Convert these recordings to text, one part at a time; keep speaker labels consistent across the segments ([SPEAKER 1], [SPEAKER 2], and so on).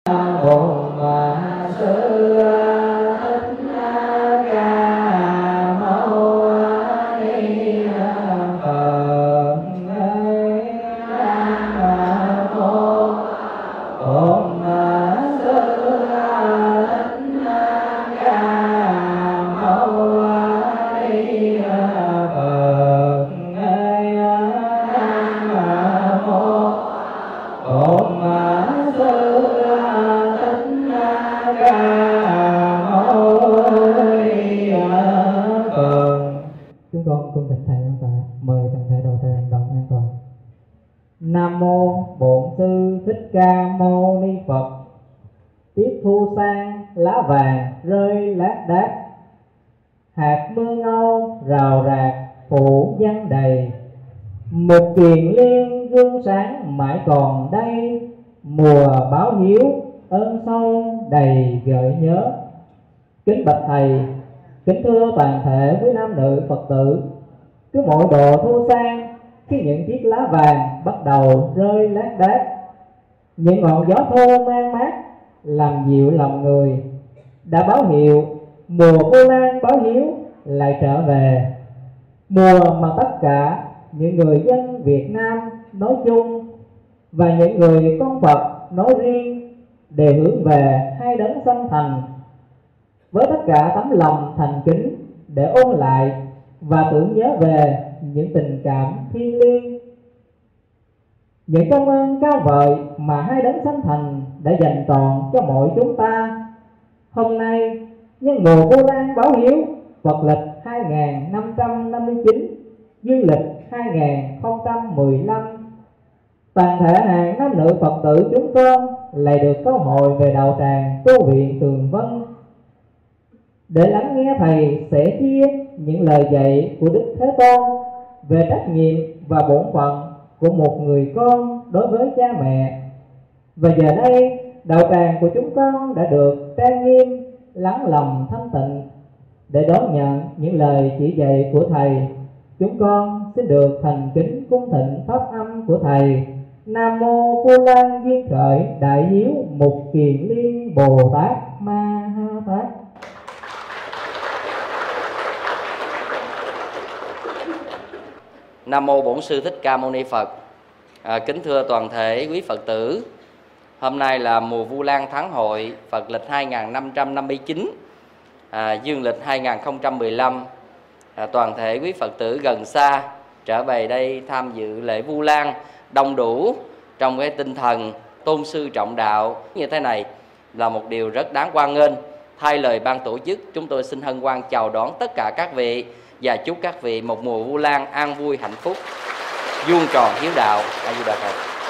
[SPEAKER 1] Nam mô Bổn Sư Thích Ca Mâu Ni Phật. Tiết thu sang lá vàng rơi lác đác, hạt mưa ngâu rào rạc phủ văng đầy. Một kiền liên gương sáng mãi còn đây, mùa báo hiếu ơn sâu đầy gợi nhớ. Kính bạch thầy, kính thưa toàn thể quý nam nữ Phật tử, cứ mỗi độ thu sang, khi những chiếc lá vàng bắt đầu rơi lác đác, những ngọn gió thô mang mát làm dịu lòng người, đã báo hiệu mùa Vu Lan báo hiếu lại trở về. Mùa mà tất cả những người dân Việt Nam nói chung và những người con Phật nói riêng đều hướng về hai đấng sanh thành với tất cả tấm lòng thành kính, để ôn lại và tưởng nhớ về những tình cảm thiêng liêng, những công ơn cao vời mà hai đấng sanh thành đã dành trọn cho mỗi chúng ta. Hôm nay nhân mùa Vu Lan báo hiếu Phật lịch 2559, dương lịch 2015, toàn thể hàng nam nữ Phật tử chúng con lại được cơ hội về đạo tràng tu viện Tường Vân để lắng nghe thầy sẻ chia những lời dạy của Đức Thế Tôn về trách nhiệm và bổn phận của một người con đối với cha mẹ. Và giờ đây đạo tràng của chúng con đã được trang nghiêm, lắng lòng thanh tịnh để đón nhận những lời chỉ dạy của thầy. Chúng con xin được thành kính cung thịnh pháp âm của thầy. Nam mô Vu Lan Duyên Khởi Đại Hiếu Mục Kiền Liên Bồ Tát Ma Ha Tát.
[SPEAKER 2] Nam mô Bổn Sư Thích Ca Mâu Ni Phật. Kính thưa toàn thể quý Phật tử, hôm nay là mùa Vu Lan tháng hội Phật lịch 2559, dương lịch 2015. Toàn thể quý Phật tử gần xa trở về đây tham dự lễ Vu Lan đông đủ trong cái tinh thần tôn sư trọng đạo như thế này là một điều rất đáng hoan nghênh. Thay lời ban tổ chức, chúng tôi xin hân hoan chào đón tất cả các vị và chúc các vị một mùa Vu Lan an vui hạnh phúc, vuông tròn hiếu đạo. A Di Đà Phật.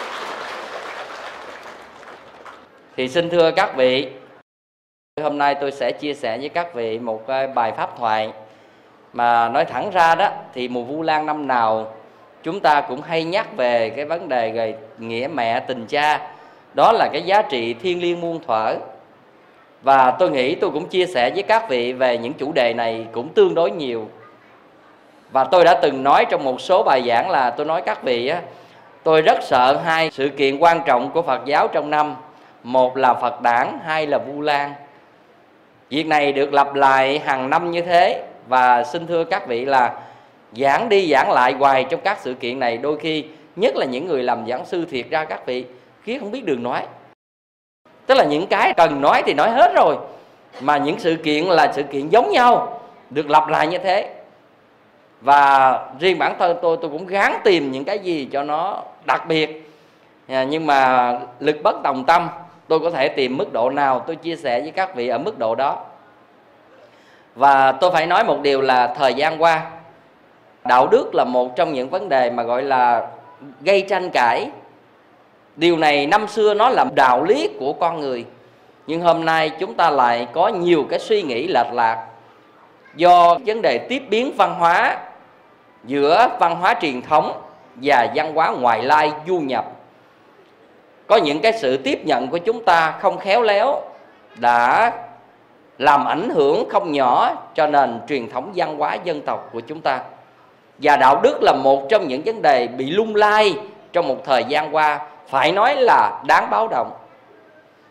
[SPEAKER 2] Thì xin thưa các vị, hôm nay tôi sẽ chia sẻ với các vị một bài pháp thoại mà nói thẳng ra đó thì mùa Vu Lan năm nào chúng ta cũng hay nhắc về cái vấn đề về nghĩa mẹ tình cha, đó là cái giá trị thiêng liêng muôn thuở. Và tôi nghĩ tôi cũng chia sẻ với các vị về những chủ đề này cũng tương đối nhiều. Và tôi đã từng nói trong một số bài giảng là tôi nói các vị á, tôi rất sợ hai sự kiện quan trọng của Phật giáo trong năm. Một là Phật đản, hai là Vu Lan. Việc này được lặp lại hàng năm như thế. Và xin thưa các vị là giảng đi giảng lại hoài trong các sự kiện này, đôi khi nhất là những người làm giảng sư thiệt ra các vị khiết không biết đường nói. Tức là những cái cần nói thì nói hết rồi, mà những sự kiện là sự kiện giống nhau được lặp lại như thế. Và riêng bản thân tôi cũng gắng tìm những cái gì cho nó đặc biệt. Nhưng mà lực bất tòng tâm, tôi có thể tìm mức độ nào tôi chia sẻ với các vị ở mức độ đó. Và tôi phải nói một điều là thời gian qua, đạo đức là một trong những vấn đề mà gọi là gây tranh cãi. Điều này năm xưa nó là đạo lý của con người, nhưng hôm nay chúng ta lại có nhiều cái suy nghĩ lệch lạc do vấn đề tiếp biến văn hóa giữa văn hóa truyền thống và văn hóa ngoại lai du nhập. Có những cái sự tiếp nhận của chúng ta không khéo léo đã làm ảnh hưởng không nhỏ cho nền truyền thống văn hóa dân tộc của chúng ta. Và đạo đức là một trong những vấn đề bị lung lay trong một thời gian qua, phải nói là đáng báo động.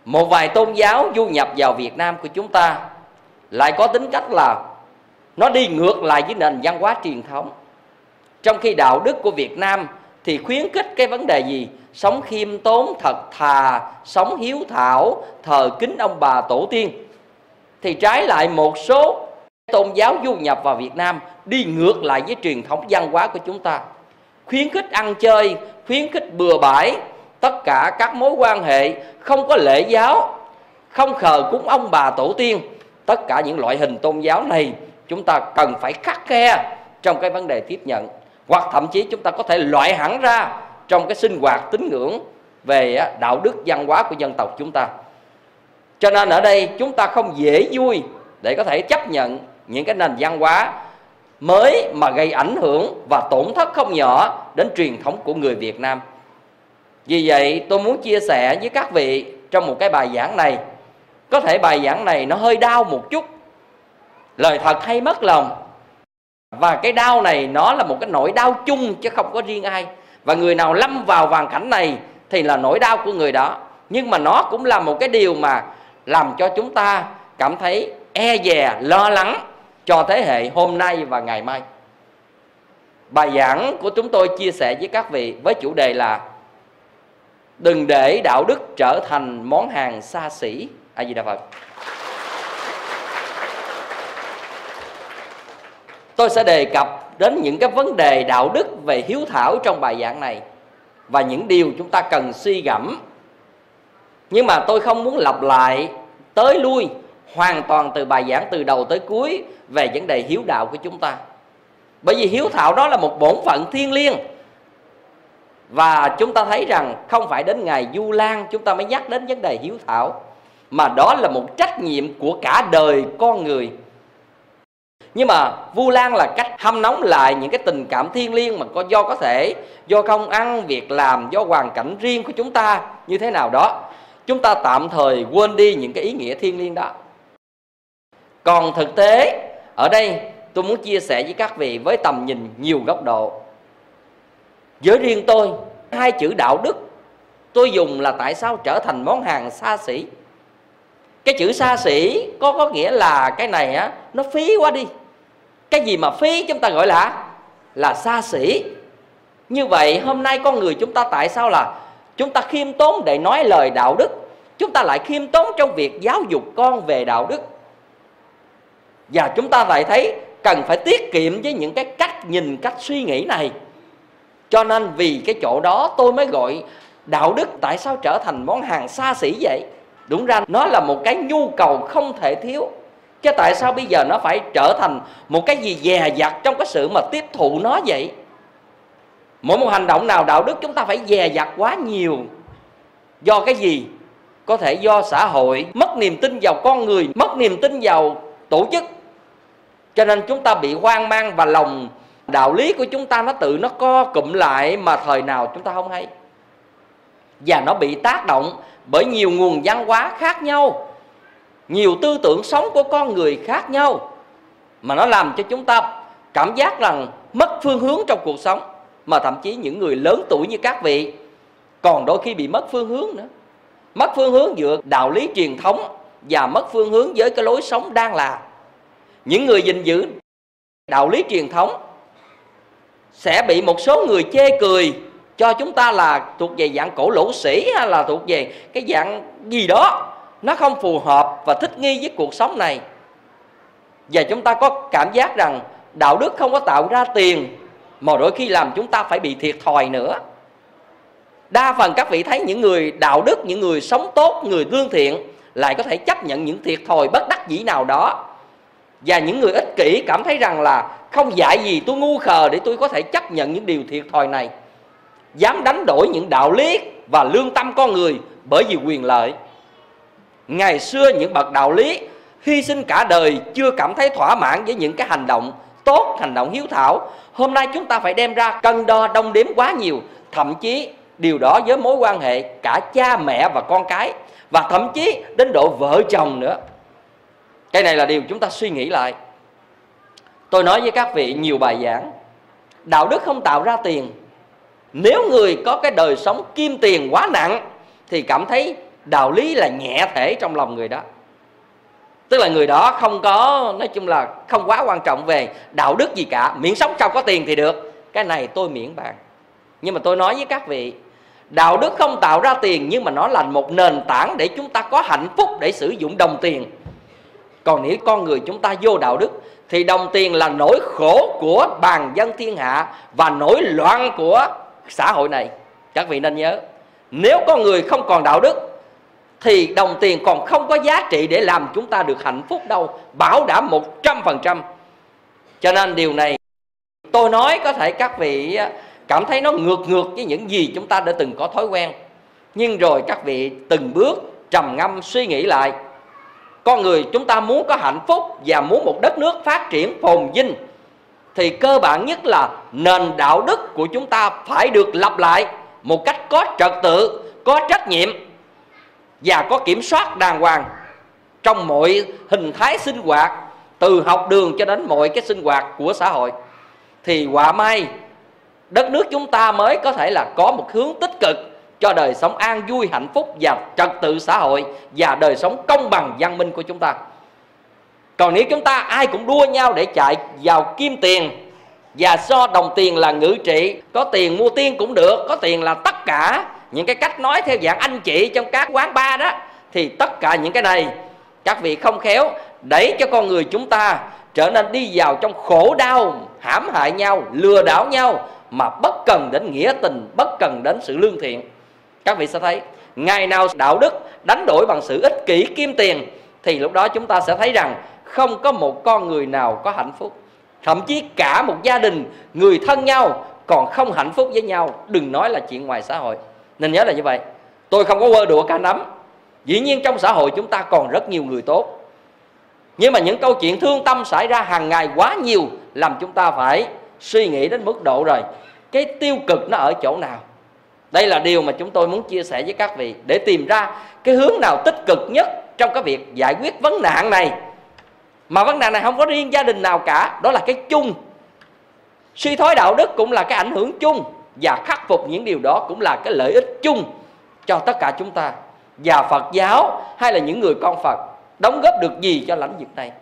[SPEAKER 2] một vài tôn giáo du nhập vào Việt Nam của chúng ta lại có tính cách là nó đi ngược lại với nền văn hóa truyền thống. Trong khi đạo đức của Việt Nam thì khuyến khích cái vấn đề gì? Sống khiêm tốn, thật thà, sống hiếu thảo, thờ kính ông bà tổ tiên. Thì trái lại một số tôn giáo du nhập vào Việt Nam đi ngược lại với truyền thống văn hóa của chúng ta, khuyến khích ăn chơi, khuyến khích bừa bãi, tất cả các mối quan hệ không có lễ giáo, không thờ cúng ông bà tổ tiên. Tất cả những loại hình tôn giáo này chúng ta cần phải khắt khe trong cái vấn đề tiếp nhận, hoặc thậm chí chúng ta có thể loại hẳn ra trong cái sinh hoạt tín ngưỡng về đạo đức văn hóa của dân tộc chúng ta. Cho nên ở đây chúng ta không dễ vui để có thể chấp nhận những cái nền văn hóa mới mà gây ảnh hưởng và tổn thất không nhỏ đến truyền thống của người Việt Nam. Vì vậy tôi muốn chia sẻ với các vị trong một cái bài giảng này. Có thể bài giảng này nó hơi đau một chút, lời thật hay mất lòng. Và cái đau này nó là một cái nỗi đau chung chứ không có riêng ai. Và người nào lâm vào hoàn cảnh này thì là nỗi đau của người đó. Nhưng mà nó cũng là một cái điều mà làm cho chúng ta cảm thấy e dè, lo lắng cho thế hệ hôm nay và ngày mai. Bài giảng của chúng tôi chia sẻ với các vị với chủ đề là đừng để đạo đức trở thành món hàng xa xỉ. A Di Đà Phật. Tôi sẽ đề cập đến những cái vấn đề đạo đức về hiếu thảo trong bài giảng này và những điều chúng ta cần suy gẫm. Nhưng mà tôi không muốn lặp lại tới lui hoàn toàn từ bài giảng từ đầu tới cuối về vấn đề hiếu đạo của chúng ta. Bởi vì hiếu thảo đó là một bổn phận thiêng liêng. Và chúng ta thấy rằng không phải đến ngày Vu Lan chúng ta mới nhắc đến vấn đề hiếu thảo, mà đó là một trách nhiệm của cả đời con người. Nhưng mà Vu Lan là cách hâm nóng lại những cái tình cảm thiêng liêng mà có thể do công ăn, việc làm, do hoàn cảnh riêng của chúng ta như thế nào đó, chúng ta tạm thời quên đi những cái ý nghĩa thiêng liêng đó. Còn thực tế ở đây tôi muốn chia sẻ với các vị với tầm nhìn nhiều góc độ. Với riêng tôi, hai chữ đạo đức tôi dùng là tại sao trở thành món hàng xa xỉ. Cái chữ xa xỉ có nghĩa là cái này á, nó phí quá đi. Cái gì mà phí chúng ta gọi là xa xỉ. Như vậy hôm nay con người chúng ta tại sao là chúng ta khiêm tốn để nói lời đạo đức, chúng ta lại khiêm tốn trong việc giáo dục con về đạo đức. Và chúng ta lại thấy cần phải tiết kiệm với những cái cách nhìn, cách suy nghĩ này. Cho nên vì cái chỗ đó tôi mới gọi đạo đức tại sao trở thành món hàng xa xỉ vậy. Đúng ra nó là một cái nhu cầu không thể thiếu, chứ tại sao bây giờ nó phải trở thành một cái gì dè dặt trong cái sự mà tiếp thụ nó vậy. Mỗi một hành động nào đạo đức chúng ta phải dè dặt quá nhiều. Do cái gì? Có thể do xã hội mất niềm tin vào con người, mất niềm tin vào tổ chức, cho nên chúng ta bị hoang mang và lòng đạo lý của chúng ta nó co cụm lại mà thời nào chúng ta không hay. Và nó bị tác động bởi nhiều nguồn văn hóa khác nhau, nhiều tư tưởng sống của con người khác nhau, mà nó làm cho chúng ta cảm giác rằng mất phương hướng trong cuộc sống. Mà thậm chí những người lớn tuổi như các vị còn đôi khi bị mất phương hướng nữa. Mất phương hướng giữa đạo lý truyền thống và mất phương hướng với cái lối sống đang là. Những người gìn giữ đạo lý truyền thống sẽ bị một số người chê cười cho chúng ta là thuộc về dạng cổ lỗ sĩ, hay là thuộc về cái dạng gì đó nó không phù hợp và thích nghi với cuộc sống này. Và chúng ta có cảm giác rằng đạo đức không có tạo ra tiền, mà đôi khi làm chúng ta phải bị thiệt thòi nữa. Đa phần các vị thấy những người đạo đức, những người sống tốt, người lương thiện lại có thể chấp nhận những thiệt thòi bất đắc dĩ nào đó. Và những người ích kỷ cảm thấy rằng là không dạy gì, tôi ngu khờ để tôi có thể chấp nhận những điều thiệt thòi này, dám đánh đổi những đạo lý và lương tâm con người bởi vì quyền lợi. Ngày xưa những bậc đạo lý hy sinh cả đời chưa cảm thấy thỏa mãn với những cái hành động tốt, hành động hiếu thảo. Hôm nay chúng ta phải đem ra cân đo đong đếm quá nhiều. Thậm chí điều đó với mối quan hệ cả cha mẹ và con cái, và thậm chí đến độ vợ chồng nữa. Cái này là điều chúng ta suy nghĩ lại. Tôi nói với các vị nhiều bài giảng, đạo đức không tạo ra tiền. Nếu người có cái đời sống kim tiền quá nặng thì cảm thấy đạo lý là nhẹ thể trong lòng người đó. Tức là người đó không có, nói chung là không quá quan trọng về đạo đức gì cả, miễn sống sao có tiền thì được. Cái này tôi miễn bàn. Nhưng mà tôi nói với các vị, đạo đức không tạo ra tiền, nhưng mà nó là một nền tảng để chúng ta có hạnh phúc để sử dụng đồng tiền. Còn nếu con người chúng ta vô đạo đức thì đồng tiền là nỗi khổ của bàn dân thiên hạ và nỗi loạn của xã hội này. Các vị nên nhớ, nếu con người không còn đạo đức thì đồng tiền còn không có giá trị để làm chúng ta được hạnh phúc đâu, bảo đảm 100%. Cho nên điều này tôi nói có thể các vị cảm thấy nó ngược với những gì chúng ta đã từng có thói quen. Nhưng rồi các vị từng bước trầm ngâm suy nghĩ lại, con người chúng ta muốn có hạnh phúc và muốn một đất nước phát triển phồn vinh thì cơ bản nhất là nền đạo đức của chúng ta phải được lập lại một cách có trật tự, có trách nhiệm và có kiểm soát đàng hoàng trong mọi hình thái sinh hoạt, từ học đường cho đến mọi cái sinh hoạt của xã hội. Thì họa may đất nước chúng ta mới có thể là có một hướng tích cực cho đời sống an vui, hạnh phúc và trật tự xã hội và đời sống công bằng văn minh của chúng ta. Còn nếu chúng ta ai cũng đua nhau để chạy vào kim tiền, và do đồng tiền là ngự trị, có tiền mua tiên cũng được, có tiền là tất cả, những cái cách nói theo dạng anh chị trong các quán bar đó, thì tất cả những cái này các vị không khéo đẩy cho con người chúng ta trở nên đi vào trong khổ đau, hãm hại nhau, lừa đảo nhau, mà bất cần đến nghĩa tình, bất cần đến sự lương thiện. Các vị sẽ thấy ngày nào đạo đức đánh đổi bằng sự ích kỷ kim tiền thì lúc đó chúng ta sẽ thấy rằng không có một con người nào có hạnh phúc. Thậm chí cả một gia đình, người thân nhau còn không hạnh phúc với nhau, đừng nói là chuyện ngoài xã hội. Nên nhớ là như vậy. Tôi không có quơ đùa cả nắm. Dĩ nhiên trong xã hội chúng ta còn rất nhiều người tốt, nhưng mà những câu chuyện thương tâm xảy ra hàng ngày quá nhiều, làm chúng ta phải suy nghĩ đến mức độ rồi cái tiêu cực nó ở chỗ nào. Đây là điều mà chúng tôi muốn chia sẻ với các vị, để tìm ra cái hướng nào tích cực nhất trong cái việc giải quyết vấn nạn này. Mà vấn nạn này không có riêng gia đình nào cả, đó là cái chung. Suy thoái đạo đức cũng là cái ảnh hưởng chung, và khắc phục những điều đó cũng là cái lợi ích chung cho tất cả chúng ta. Và Phật giáo hay là những người con Phật đóng góp được gì cho lãnh vực này?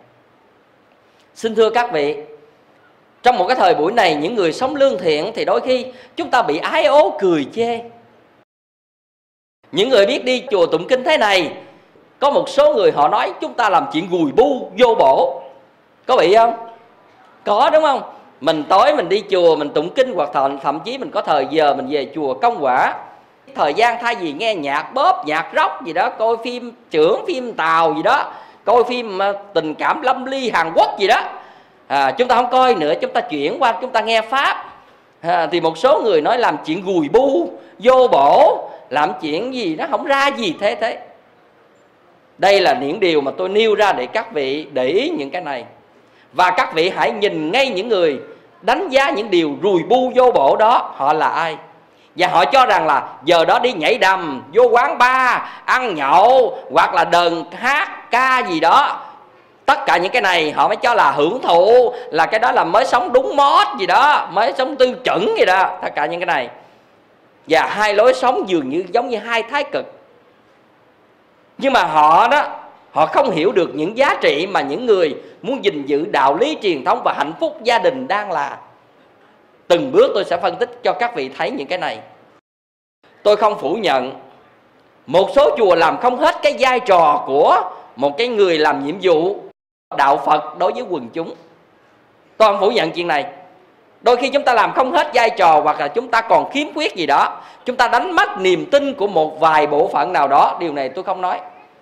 [SPEAKER 2] Xin thưa các vị, trong một cái thời buổi này, những người sống lương thiện thì đôi khi chúng ta bị ái ố cười chê. Những người biết đi chùa tụng kinh thế này, có một số người họ nói chúng ta làm chuyện gùi bu, vô bổ. Có bị không? Có, đúng không? Mình tối mình đi chùa mình tụng kinh, hoặc thậm chí mình có thời giờ mình về chùa công quả, thời gian thay vì nghe nhạc bóp, nhạc rock gì đó, coi phim chưởng, phim Tàu gì đó, coi phim tình cảm lâm ly Hàn Quốc gì đó, chúng ta không coi nữa, chúng ta chuyển qua chúng ta nghe Pháp. Thì một số người nói làm chuyện gùi bu, vô bổ, làm chuyện gì nó không ra gì thế. Đây là những điều mà tôi nêu ra để các vị để ý những cái này. Và các vị hãy nhìn ngay những người đánh giá những điều rùi bu vô bổ đó, họ là ai. Và họ cho rằng là giờ đó đi nhảy đầm, vô quán bar, ăn nhậu, hoặc là đờn hát ca gì đó, tất cả những cái này họ mới cho là hưởng thụ, là cái đó là mới sống đúng mót gì đó, mới sống tư chuẩn gì đó. Tất cả những cái này, và hai lối sống dường như giống như hai thái cực. Nhưng mà họ không hiểu được những giá trị mà những người muốn gìn giữ đạo lý truyền thống và hạnh phúc gia đình đang là. Từng bước tôi sẽ phân tích cho các vị thấy những cái này. Tôi không phủ nhận một số chùa làm không hết cái vai trò của một cái người làm nhiệm vụ đạo Phật đối với quần chúng. Tôi không phủ nhận chuyện này. Đôi khi chúng ta làm không hết vai trò, hoặc là chúng ta còn khiếm khuyết gì đó, chúng ta đánh mất niềm tin của một vài bộ phận nào đó. Điều này tôi không nói.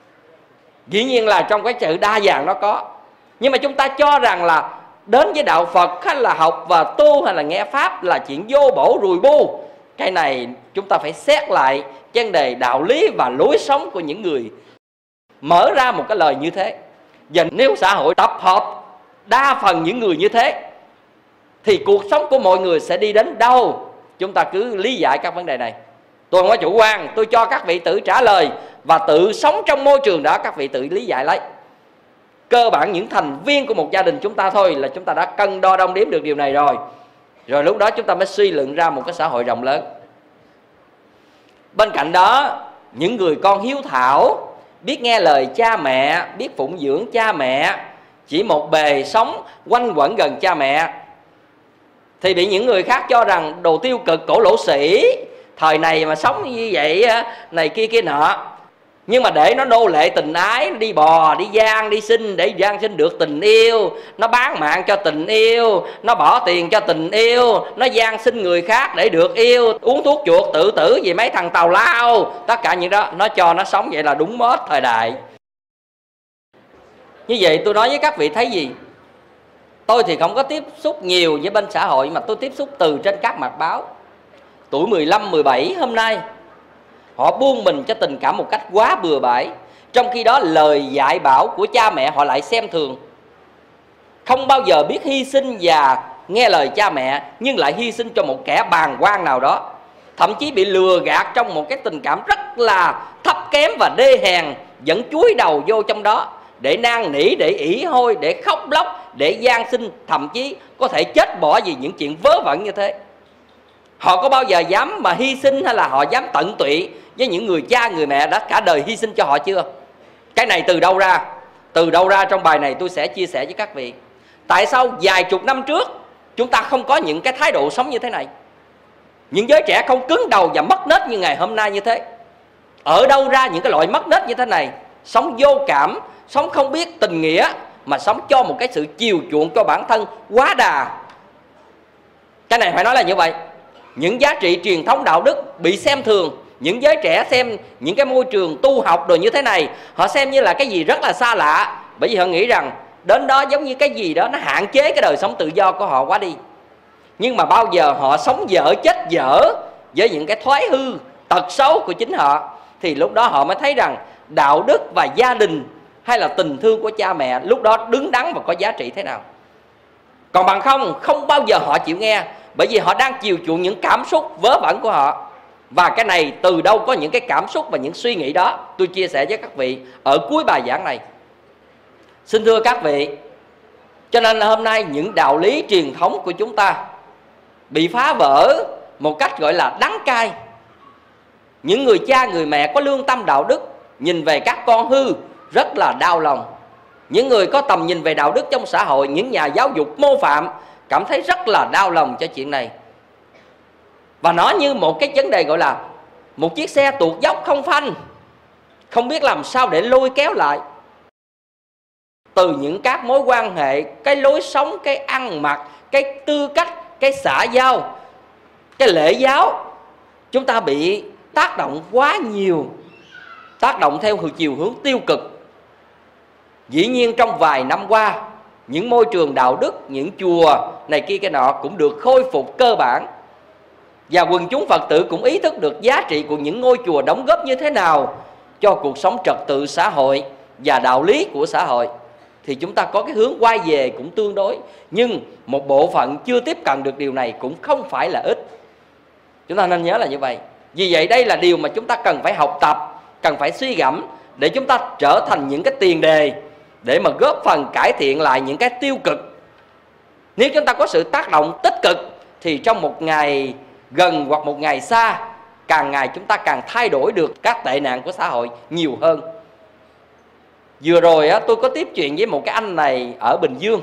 [SPEAKER 2] Dĩ nhiên là trong cái sự đa dạng nó có. Nhưng mà chúng ta cho rằng là đến với đạo Phật hay là học và tu hay là nghe Pháp là chuyện vô bổ rùi bu. Cái này chúng ta phải xét lại vấn đề đạo lý và lối sống của những người mở ra một cái lời như thế. Và nếu xã hội tập hợp đa phần những người như thế thì cuộc sống của mọi người sẽ đi đến đâu? Chúng ta cứ lý giải các vấn đề này. Tôi không có chủ quan, tôi cho các vị tự trả lời và tự sống trong môi trường đó, các vị tự lý giải lấy. Cơ bản những thành viên của một gia đình chúng ta thôi là chúng ta đã cân đo đong đếm được điều này rồi. Rồi lúc đó chúng ta mới suy luận ra một cái xã hội rộng lớn. Bên cạnh đó, những người con hiếu thảo, biết nghe lời cha mẹ, biết phụng dưỡng cha mẹ, chỉ một bề sống quanh quẩn gần cha mẹ, thì bị những người khác cho rằng đồ tiêu cực, cổ lỗ sĩ, thời này mà sống như vậy này kia kia nọ. Nhưng mà để nó nô lệ tình ái, nó đi bò, đi gian, đi xin để gian xin được tình yêu, nó bán mạng cho tình yêu, nó bỏ tiền cho tình yêu, nó gian xin người khác để được yêu, uống thuốc chuột tự tử vì mấy thằng tào lao. Tất cả những đó nó cho nó sống vậy là đúng mốt thời đại. Như vậy tôi nói với các vị thấy gì? Tôi thì không có tiếp xúc nhiều với bên xã hội, mà tôi tiếp xúc từ trên các mặt báo. Tuổi 15, 17 hôm nay họ buông mình cho tình cảm một cách quá bừa bãi, trong khi đó lời dạy bảo của cha mẹ họ lại xem thường. Không bao giờ biết hy sinh và nghe lời cha mẹ, nhưng lại hy sinh cho một kẻ bàng quan nào đó. Thậm chí bị lừa gạt trong một cái tình cảm rất là thấp kém và đê hèn, vẫn chúi đầu vô trong đó để năn nỉ, để ỷ hôi, để khóc lóc, để gian sinh, thậm chí có thể chết bỏ vì những chuyện vớ vẩn như thế. Họ có bao giờ dám mà hy sinh, hay là họ dám tận tụy với những người cha người mẹ đã cả đời hy sinh cho họ chưa? Cái này từ đâu ra? Từ đâu ra? Trong bài này tôi sẽ chia sẻ với các vị. Tại sao vài chục năm trước chúng ta không có những cái thái độ sống như thế này? Những giới trẻ không cứng đầu và mất nết như ngày hôm nay như thế. Ở đâu ra những cái loại mất nết như thế này? Sống vô cảm, sống không biết tình nghĩa, mà sống cho một cái sự chiều chuộng cho bản thân quá đà. Cái này phải nói là như vậy. Những giá trị truyền thống đạo đức bị xem thường. Những giới trẻ xem những cái môi trường tu học đồ như thế này, họ xem như là cái gì rất là xa lạ. Bởi vì họ nghĩ rằng đến đó giống như cái gì đó nó hạn chế cái đời sống tự do của họ quá đi. Nhưng mà bao giờ họ sống dở chết dở với những cái thói hư, tật xấu của chính họ, thì lúc đó họ mới thấy rằng đạo đức và gia đình hay là tình thương của cha mẹ lúc đó đứng đắn và có giá trị thế nào. Còn bằng không bao giờ họ chịu nghe. Bởi vì họ đang chiều chuộng những cảm xúc vớ vẩn của họ. Và cái này từ đâu có những cái cảm xúc và những suy nghĩ đó? Tôi chia sẻ với các vị ở cuối bài giảng này. Xin thưa các vị, cho nên là hôm nay những đạo lý truyền thống của chúng ta bị phá vỡ một cách gọi là đắng cay. Những người cha người mẹ có lương tâm đạo đức nhìn về các con hư rất là đau lòng. Những người có tầm nhìn về đạo đức trong xã hội, những nhà giáo dục mô phạm, cảm thấy rất là đau lòng cho chuyện này. Và nó như một cái vấn đề gọi là một chiếc xe tuột dốc không phanh, không biết làm sao để lôi kéo lại. Từ những các mối quan hệ, cái lối sống, cái ăn mặc, cái tư cách, cái xã giao, cái lễ giáo, chúng ta bị tác động quá nhiều, tác động theo chiều hướng tiêu cực. Dĩ nhiên trong vài năm qua, những môi trường đạo đức, những chùa này kia cái nọ cũng được khôi phục cơ bản. Và quần chúng Phật tử cũng ý thức được giá trị của những ngôi chùa đóng góp như thế nào cho cuộc sống trật tự xã hội và đạo lý của xã hội. Thì chúng ta có cái hướng quay về cũng tương đối. Nhưng một bộ phận chưa tiếp cận được điều này cũng không phải là ít. Chúng ta nên nhớ là như vậy. Vì vậy đây là điều mà chúng ta cần phải học tập, cần phải suy gẫm, để chúng ta trở thành những cái tiền đề để mà góp phần cải thiện lại những cái tiêu cực. Nếu chúng ta có sự tác động tích cực thì trong một ngày gần hoặc một ngày xa, càng ngày chúng ta càng thay đổi được các tệ nạn của xã hội nhiều hơn. Vừa rồi tôi có tiếp chuyện với một cái anh này ở Bình Dương.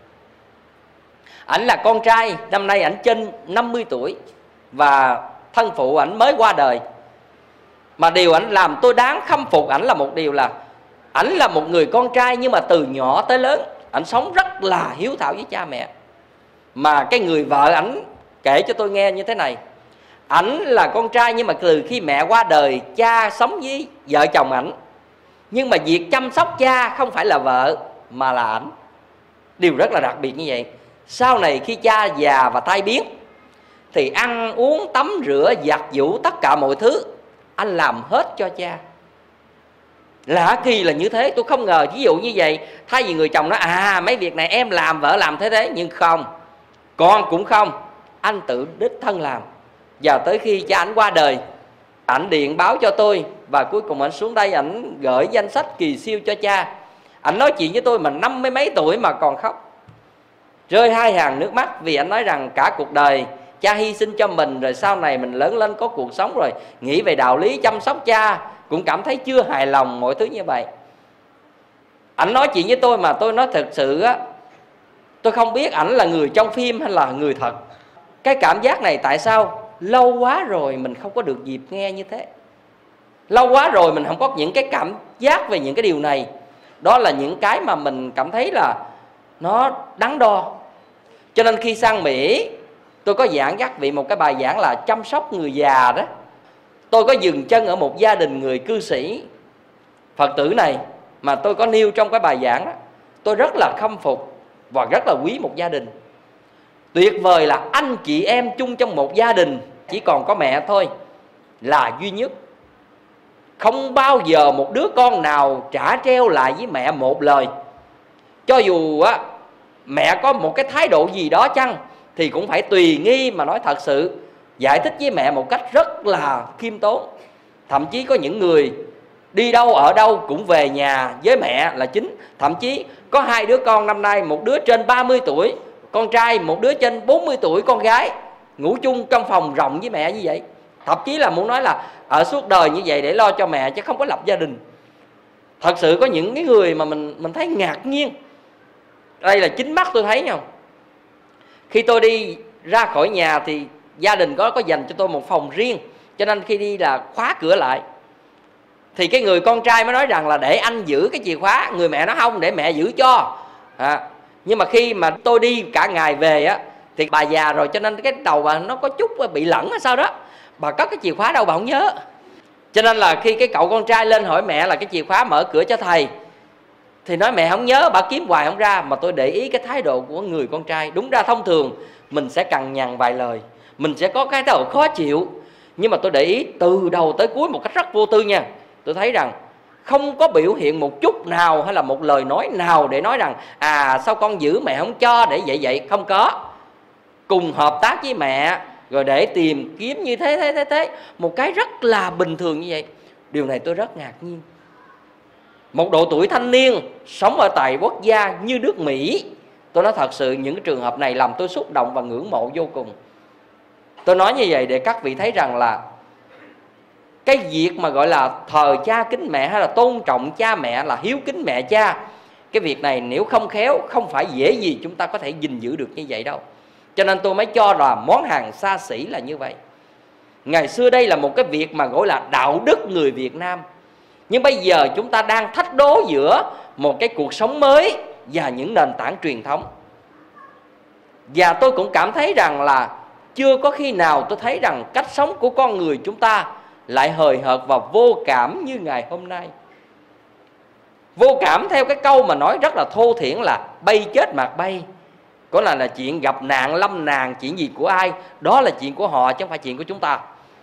[SPEAKER 2] Ảnh là con trai, năm nay ảnh trên 50 tuổi và thân phụ ảnh mới qua đời. Mà điều ảnh làm tôi đáng khâm phục ảnh là một điều là ảnh là một người con trai, nhưng mà từ nhỏ tới lớn ảnh sống rất là hiếu thảo với cha mẹ. Mà cái người vợ ảnh kể cho tôi nghe như thế này: ảnh là con trai nhưng mà từ khi mẹ qua đời, cha sống với vợ chồng ảnh. Nhưng mà việc chăm sóc cha không phải là vợ mà là ảnh. Điều rất là đặc biệt như vậy. Sau này khi cha già và tai biến thì ăn uống tắm rửa giặt giũ tất cả mọi thứ anh làm hết cho cha. Lạ kỳ là như thế. Tôi không ngờ ví dụ như vậy, thay vì người chồng nói mấy việc này em làm, vợ làm thế. Nhưng không, con cũng không, anh tự đích thân làm. Và tới khi cha ảnh qua đời, ảnh điện báo cho tôi, và cuối cùng ảnh xuống đây ảnh gửi danh sách kỳ siêu cho cha. Ảnh nói chuyện với tôi mà 50 mấy tuổi mà còn khóc, rơi 2 hàng nước mắt, vì ảnh nói rằng cả cuộc đời cha hy sinh cho mình, rồi sau này mình lớn lên có cuộc sống rồi nghĩ về đạo lý chăm sóc cha cũng cảm thấy chưa hài lòng mọi thứ như vậy. Ảnh nói chuyện với tôi mà tôi nói thật sự á, tôi không biết ảnh là người trong phim hay là người thật. Cái cảm giác này tại sao lâu quá rồi mình không có được dịp nghe như thế. Lâu quá rồi mình không có những cái cảm giác về những cái điều này. Đó là những cái mà mình cảm thấy là nó đắn đo. Cho nên khi sang Mỹ, tôi có giảng các vị một cái bài giảng là chăm sóc người già đó. Tôi có dừng chân ở một gia đình người cư sĩ Phật tử này mà tôi có nêu trong cái bài giảng đó. Tôi rất là khâm phục và rất là quý một gia đình. Tuyệt vời là anh chị em chung trong một gia đình, chỉ còn có mẹ thôi là duy nhất. Không bao giờ một đứa con nào trả treo lại với mẹ một lời. Cho dù á mẹ có một cái thái độ gì đó chăng thì cũng phải tùy nghi mà nói thật sự, giải thích với mẹ một cách rất là khiêm tốn. Thậm chí có những người đi đâu ở đâu cũng về nhà với mẹ là chính. Thậm chí có 2 đứa con năm nay, một đứa trên 30 tuổi con trai, một đứa trên 40 tuổi con gái, ngủ chung trong phòng rộng với mẹ như vậy. Thậm chí là muốn nói là ở suốt đời như vậy để lo cho mẹ chứ không có lập gia đình. Thật sự có những cái người mà mình thấy ngạc nhiên. Đây là chính mắt tôi thấy nhau. Khi tôi đi ra khỏi nhà thì gia đình có dành cho tôi một phòng riêng, cho nên khi đi là khóa cửa lại. Thì cái người con trai mới nói rằng là để anh giữ cái chìa khóa. Người mẹ nói không, để mẹ giữ cho. Nhưng mà khi mà tôi đi cả ngày về á, thì bà già rồi cho nên cái đầu bà nó có chút bị lẫn hay sao đó, bà cất cái chìa khóa đâu bà không nhớ. Cho nên là khi cái cậu con trai lên hỏi mẹ là cái chìa khóa mở cửa cho thầy, thì nói mẹ không nhớ, bà kiếm hoài không ra. Mà tôi để ý cái thái độ của người con trai. Đúng ra thông thường mình sẽ cằn nhằn vài lời, mình sẽ có cái thái độ khó chịu. Nhưng mà tôi để ý từ đầu tới cuối một cách rất vô tư nha. Tôi thấy rằng không có biểu hiện một chút nào hay là một lời nói nào để nói rằng sao con giữ mẹ không cho để vậy. Không có. Cùng hợp tác với mẹ rồi để tìm kiếm như thế. Một cái rất là bình thường như vậy. Điều này tôi rất ngạc nhiên. Một độ tuổi thanh niên sống ở tại quốc gia như nước Mỹ, tôi nói thật sự những cái trường hợp này làm tôi xúc động và ngưỡng mộ vô cùng. Tôi nói như vậy để các vị thấy rằng là cái việc mà gọi là thờ cha kính mẹ hay là tôn trọng cha mẹ, là hiếu kính mẹ cha, cái việc này nếu không khéo không phải dễ gì chúng ta có thể gìn giữ được như vậy đâu. Cho nên tôi mới cho là món hàng xa xỉ là như vậy. Ngày xưa đây là một cái việc mà gọi là đạo đức người Việt Nam. Nhưng bây giờ chúng ta đang thách đố giữa một cái cuộc sống mới và những nền tảng truyền thống. Và tôi cũng cảm thấy rằng là chưa có khi nào tôi thấy rằng cách sống của con người chúng ta lại hời hợt và vô cảm như ngày hôm nay. Vô cảm theo cái câu mà nói rất là thô thiển là bay chết mạc bay. Có là chuyện gặp nạn lâm nàng, chuyện gì của ai, đó là chuyện của họ chứ không phải chuyện của chúng ta.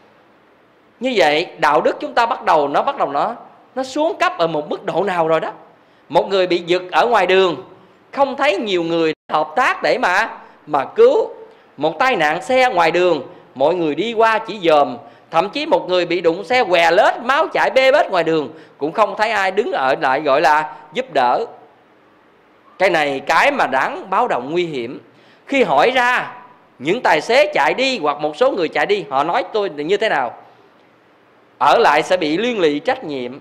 [SPEAKER 2] Như vậy đạo đức chúng ta bắt đầu nó xuống cấp ở một mức độ nào rồi đó. Một người bị giật ở ngoài đường, không thấy nhiều người hợp tác để mà cứu. Một tai nạn xe ngoài đường, mọi người đi qua chỉ dòm. Thậm chí một người bị đụng xe què lết, máu chảy bê bết ngoài đường, cũng không thấy ai đứng ở lại gọi là giúp đỡ. Cái này cái mà đáng báo động nguy hiểm. Khi hỏi ra những tài xế chạy đi hoặc một số người chạy đi, họ nói tôi như thế nào? Ở lại sẽ bị liên lụy trách nhiệm.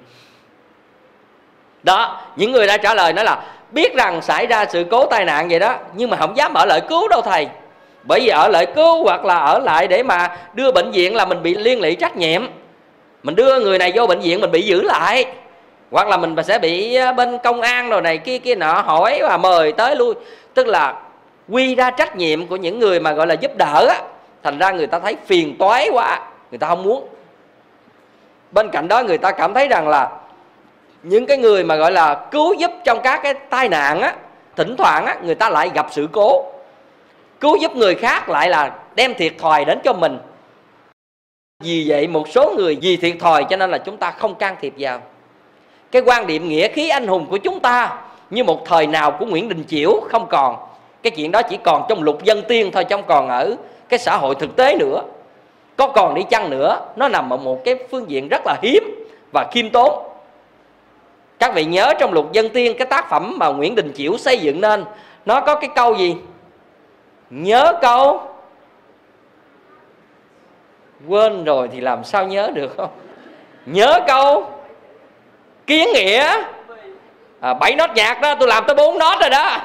[SPEAKER 2] Đó, những người đã trả lời nói là biết rằng xảy ra sự cố tai nạn vậy đó, nhưng mà không dám ở lại cứu đâu thầy. Bởi vì ở lại cứu hoặc là ở lại để mà đưa bệnh viện là mình bị liên lụy trách nhiệm. Mình đưa người này vô bệnh viện mình bị giữ lại, hoặc là mình sẽ bị bên công an rồi này kia nọ hỏi và mời tới lui. Tức là quy ra trách nhiệm của những người mà gọi là giúp đỡ á. Thành ra người ta thấy phiền toái quá, người ta không muốn. Bên cạnh đó người ta cảm thấy rằng là những cái người mà gọi là cứu giúp trong các cái tai nạn á, thỉnh thoảng á, người ta lại gặp sự cố. Cứu giúp người khác lại là đem thiệt thòi đến cho mình. Vì vậy một số người vì thiệt thòi cho nên là chúng ta không can thiệp vào. Cái quan điểm nghĩa khí anh hùng của chúng ta như một thời nào của Nguyễn Đình Chiểu không còn. Cái chuyện đó chỉ còn trong Lục Dân Tiên thôi, không còn ở cái xã hội thực tế nữa. Có còn đi chăng nữa, nó nằm ở một cái phương diện rất là hiếm và khiêm tốn. Các vị nhớ trong Lục Dân Tiên, cái tác phẩm mà Nguyễn Đình Chiểu xây dựng nên, nó có cái câu gì? Nhớ câu Quên rồi thì làm sao nhớ được không? Nhớ câu kiến nghĩa 7 nốt nhạc đó, tôi làm tới 4 nốt rồi đó.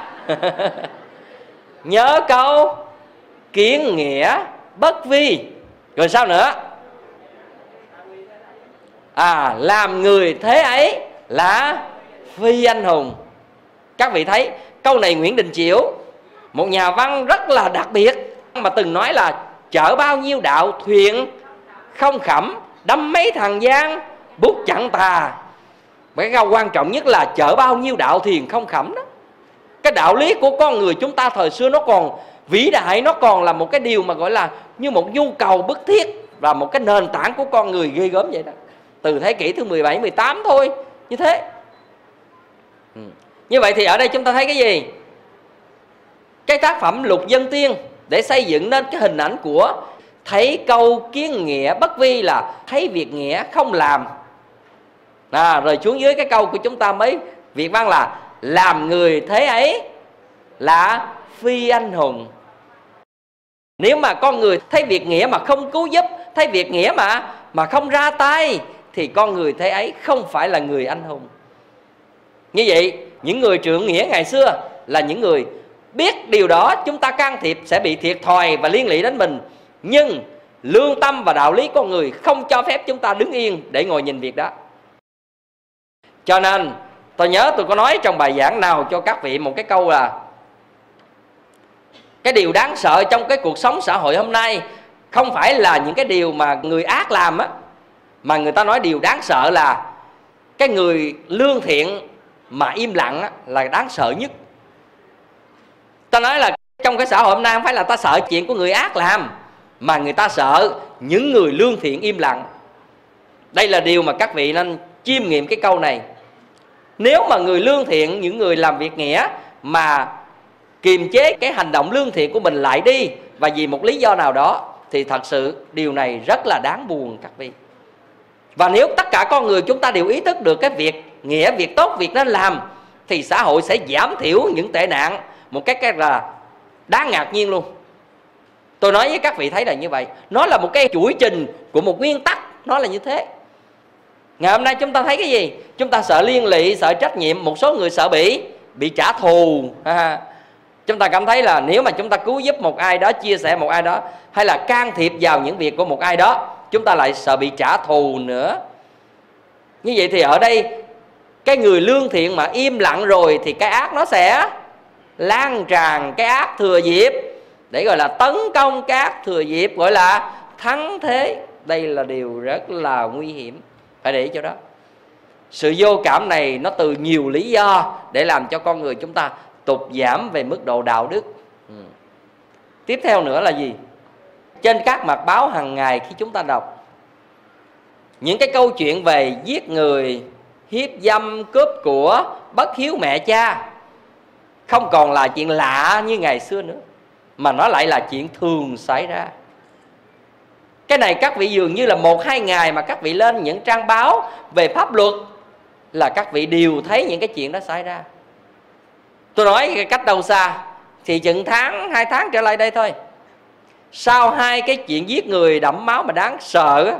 [SPEAKER 2] Nhớ câu kiến nghĩa bất vi. Rồi sao nữa? Làm người thế ấy là phi anh hùng. Các vị thấy câu này Nguyễn Đình Chiểu, một nhà văn rất là đặc biệt, mà từng nói là chở bao nhiêu đạo thuyền không khẩm, đâm mấy thằng gian bút chẳng tà. Cái câu quan trọng nhất là chở bao nhiêu đạo thuyền không khẩm đó. Cái đạo lý của con người chúng ta thời xưa nó còn vĩ đại, nó còn là một cái điều mà gọi là như một nhu cầu bức thiết và một cái nền tảng của con người ghê gớm vậy đó. Từ thế kỷ thứ 17, 18 thôi, như thế. Như vậy thì ở đây chúng ta thấy cái gì? Cái tác phẩm Lục Dân Tiên để xây dựng nên cái hình ảnh của thấy câu kiến nghĩa bất vi là thấy việc nghĩa không làm. Rồi xuống dưới cái câu của chúng ta mới Việt văn là làm người thế ấy là phi anh hùng. Nếu mà con người thấy việc nghĩa mà không cứu giúp, thấy việc nghĩa mà không ra tay, thì con người thế ấy không phải là người anh hùng. Như vậy những người trượng nghĩa ngày xưa là những người biết điều đó chúng ta can thiệp sẽ bị thiệt thòi và liên lụy đến mình, nhưng lương tâm và đạo lý con người không cho phép chúng ta đứng yên để ngồi nhìn việc đó. Cho nên tôi nhớ tôi có nói trong bài giảng nào cho các vị một cái câu là cái điều đáng sợ trong cái cuộc sống xã hội hôm nay không phải là những cái điều mà người ác làm á, mà người ta nói điều đáng sợ là cái người lương thiện mà im lặng á, là đáng sợ nhất. Ta nói là trong cái xã hội hôm nay không phải là ta sợ chuyện của người ác làm, mà người ta sợ những người lương thiện im lặng. Đây là điều mà các vị nên chiêm nghiệm cái câu này. Nếu mà người lương thiện, những người làm việc nghĩa mà kiềm chế cái hành động lương thiện của mình lại đi, và vì một lý do nào đó, thì thật sự điều này rất là đáng buồn các vị. Và nếu tất cả con người chúng ta đều ý thức được cái việc nghĩa, việc tốt, việc nên làm, thì xã hội sẽ giảm thiểu những tệ nạn một cách là đáng ngạc nhiên luôn. Tôi nói với các vị thấy là như vậy. Nó là một cái chuỗi trình của một nguyên tắc, nó là như thế. Ngày hôm nay chúng ta thấy cái gì? Chúng ta sợ liên lụy, sợ trách nhiệm. Một số người sợ bị trả thù. Chúng ta cảm thấy là nếu mà chúng ta cứu giúp một ai đó, chia sẻ một ai đó, hay là can thiệp vào những việc của một ai đó, chúng ta lại sợ bị trả thù nữa. Như vậy thì ở đây cái người lương thiện mà im lặng rồi thì cái ác nó sẽ lan tràn, cái ác thừa dịp để gọi là tấn công, cái ác thừa dịp gọi là thắng thế. Đây là điều rất là nguy hiểm, phải để ý cho đó. Sự vô cảm này nó từ nhiều lý do để làm cho con người chúng ta tụt giảm về mức độ đạo đức. Tiếp theo nữa là gì? Trên các mặt báo hàng ngày khi chúng ta đọc những cái câu chuyện về giết người, hiếp dâm, cướp của, bất hiếu mẹ cha không còn là chuyện lạ như ngày xưa nữa, mà nó lại là chuyện thường xảy ra. Cái này các vị dường như là 1-2 ngày mà các vị lên những trang báo về pháp luật là các vị đều thấy những cái chuyện đó xảy ra. Tôi nói cách đâu xa thì chừng 1-2 tháng trở lại đây thôi, sau 2 cái chuyện giết người đẫm máu mà đáng sợ,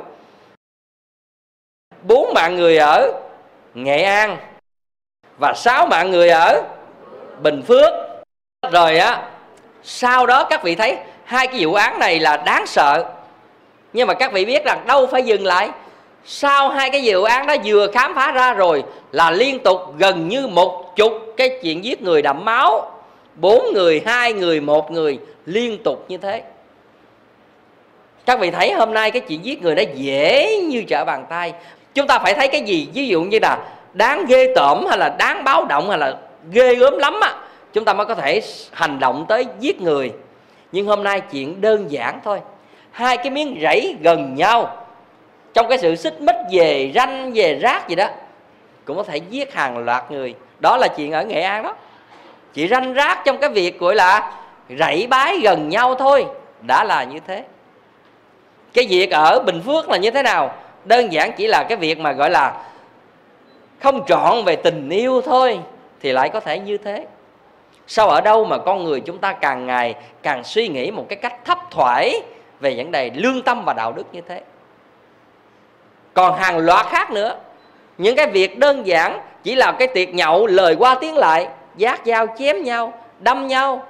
[SPEAKER 2] 4 mạng người ở Nghệ An và 6 mạng người ở Bình Phước. Rồi sau đó các vị thấy 2 cái vụ án này là đáng sợ. Nhưng mà các vị biết rằng đâu phải dừng lại. Sau 2 cái vụ án đó vừa khám phá ra rồi là liên tục gần như 10 cái chuyện giết người đẫm máu, 4 người, 2 người, 1 người, liên tục như thế. Các vị thấy hôm nay cái chuyện giết người nó dễ như trở bàn tay. Chúng ta phải thấy cái gì? Ví dụ như là đáng ghê tởm hay là đáng báo động hay là ghê gớm lắm chúng ta mới có thể hành động tới giết người. Nhưng hôm nay chuyện đơn giản thôi, 2 cái miếng rẫy gần nhau, trong cái sự xích mích về ranh, về rác gì đó, cũng có thể giết hàng loạt người. Đó là chuyện ở Nghệ An đó. Chỉ ranh rác trong cái việc gọi là rẫy bái gần nhau thôi đã là như thế. Cái việc ở Bình Phước là như thế nào? Đơn giản chỉ là cái việc mà gọi là không trọn về tình yêu thôi thì lại có thể như thế. Sao ở đâu mà con người chúng ta càng ngày càng suy nghĩ một cái cách thấp thoải về vấn đề lương tâm và đạo đức như thế. Còn hàng loạt khác nữa, những cái việc đơn giản chỉ là cái tiệc nhậu, lời qua tiếng lại, vác dao chém nhau, đâm nhau.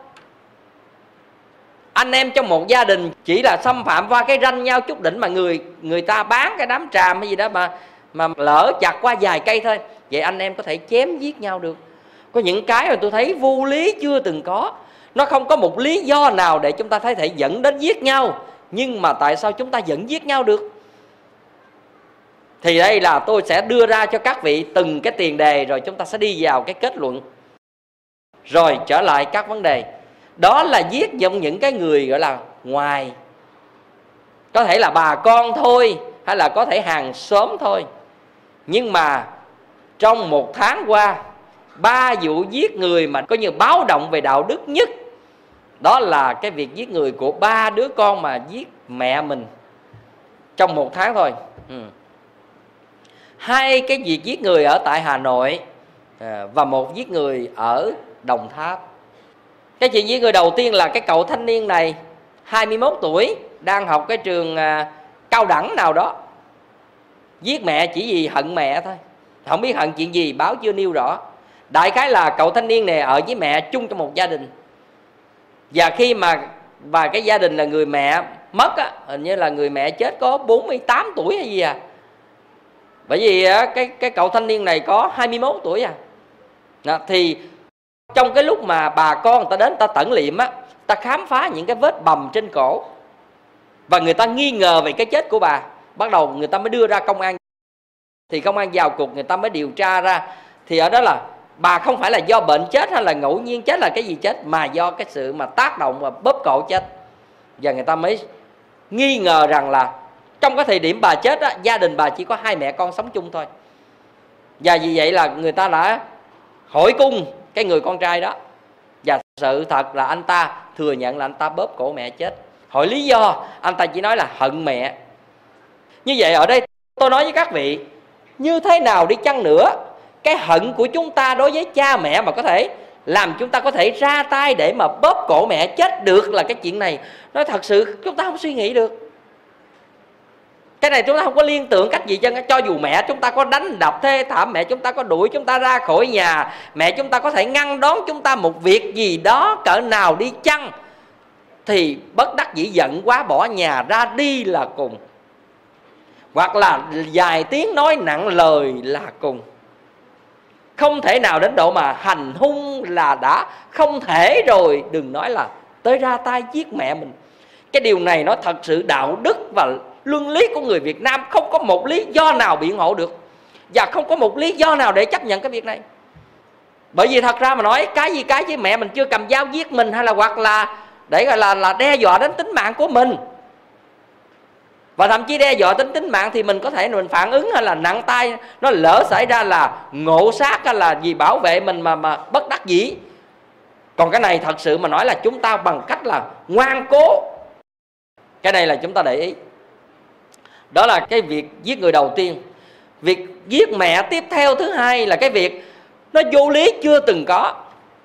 [SPEAKER 2] Anh em trong một gia đình chỉ là xâm phạm qua cái ranh nhau chút đỉnh, mà người ta bán cái đám tràm hay gì đó mà lỡ chặt qua vài cây thôi, vậy anh em có thể chém giết nhau được. Có những cái mà tôi thấy vô lý chưa từng có. Nó không có một lý do nào để chúng ta thấy thể dẫn đến giết nhau, nhưng mà tại sao chúng ta vẫn giết nhau được? Thì đây là tôi sẽ đưa ra cho các vị từng cái tiền đề, rồi chúng ta sẽ đi vào cái kết luận. Rồi trở lại các vấn đề. Đó là giết những cái người gọi là ngoài, có thể là bà con thôi, hay là có thể hàng xóm thôi. Nhưng mà trong một tháng qua, 3 vụ giết người mà có như báo động về đạo đức nhất, đó là cái việc giết người của 3 đứa con mà giết mẹ mình trong một tháng thôi. 2 cái việc giết người ở tại Hà Nội, và 1 giết người ở Đồng Tháp. Cái chuyện giết người đầu tiên là cái cậu thanh niên này 21 tuổi, đang học cái trường cao đẳng nào đó, giết mẹ chỉ vì hận mẹ thôi, không biết hận chuyện gì, báo chưa nêu rõ. Đại khái là cậu thanh niên này ở với mẹ chung trong một gia đình, và khi mà cái gia đình là người mẹ mất á, hình như là người mẹ chết có 48 tuổi hay gì à. Bởi vì cái cậu thanh niên này có 21 tuổi à. Đó, thì trong cái lúc mà bà con người ta đến ta tẩn liệm á, ta khám phá những cái vết bầm trên cổ, và người ta nghi ngờ về cái chết của bà. Bắt đầu người ta mới đưa ra công an, thì công an vào cuộc, người ta mới điều tra ra. Thì ở đó là bà không phải là do bệnh chết hay là ngẫu nhiên chết là cái gì chết, mà do cái sự mà tác động và bóp cổ chết. Và người ta mới nghi ngờ rằng là trong cái thời điểm bà chết á, gia đình bà chỉ có 2 mẹ con sống chung thôi. Và vì vậy là người ta đã hỏi cung cái người con trai đó, và sự thật là anh ta thừa nhận là anh ta bóp cổ mẹ chết. Hỏi lý do, anh ta chỉ nói là hận mẹ. Như vậy ở đây tôi nói với các vị, như thế nào đi chăng nữa, cái hận của chúng ta đối với cha mẹ mà có thể làm chúng ta có thể ra tay để mà bóp cổ mẹ chết được, là cái chuyện này nói thật sự chúng ta không suy nghĩ được. Cái này chúng ta không có liên tưởng cách gì chứ. Cho dù mẹ chúng ta có đánh đập thê thảm, mẹ chúng ta có đuổi chúng ta ra khỏi nhà, mẹ chúng ta có thể ngăn đón chúng ta một việc gì đó cỡ nào đi chăng, thì bất đắc dĩ giận quá bỏ nhà ra đi là cùng, hoặc là vài tiếng nói nặng lời là cùng. Không thể nào đến độ mà hành hung là đã không thể rồi, đừng nói là tới ra tay giết mẹ mình. Cái điều này nó thật sự đạo đức và luân lý của người Việt Nam không có một lý do nào biện hộ được, và không có một lý do nào để chấp nhận cái việc này. Bởi vì thật ra mà nói, cái chứ mẹ mình chưa cầm dao giết mình, hay là hoặc là để gọi là đe dọa đến tính mạng của mình. Và thậm chí đe dọa tính mạng thì mình có thể mình phản ứng hay là nặng tay, nó lỡ xảy ra là ngộ sát hay là vì bảo vệ mình mà bất đắc dĩ. Còn cái này thật sự mà nói là chúng ta bằng cách là ngoan cố. Cái này là chúng ta để ý. Đó là cái việc giết người đầu tiên. Việc giết mẹ tiếp theo thứ hai là cái việc nó vô lý chưa từng có.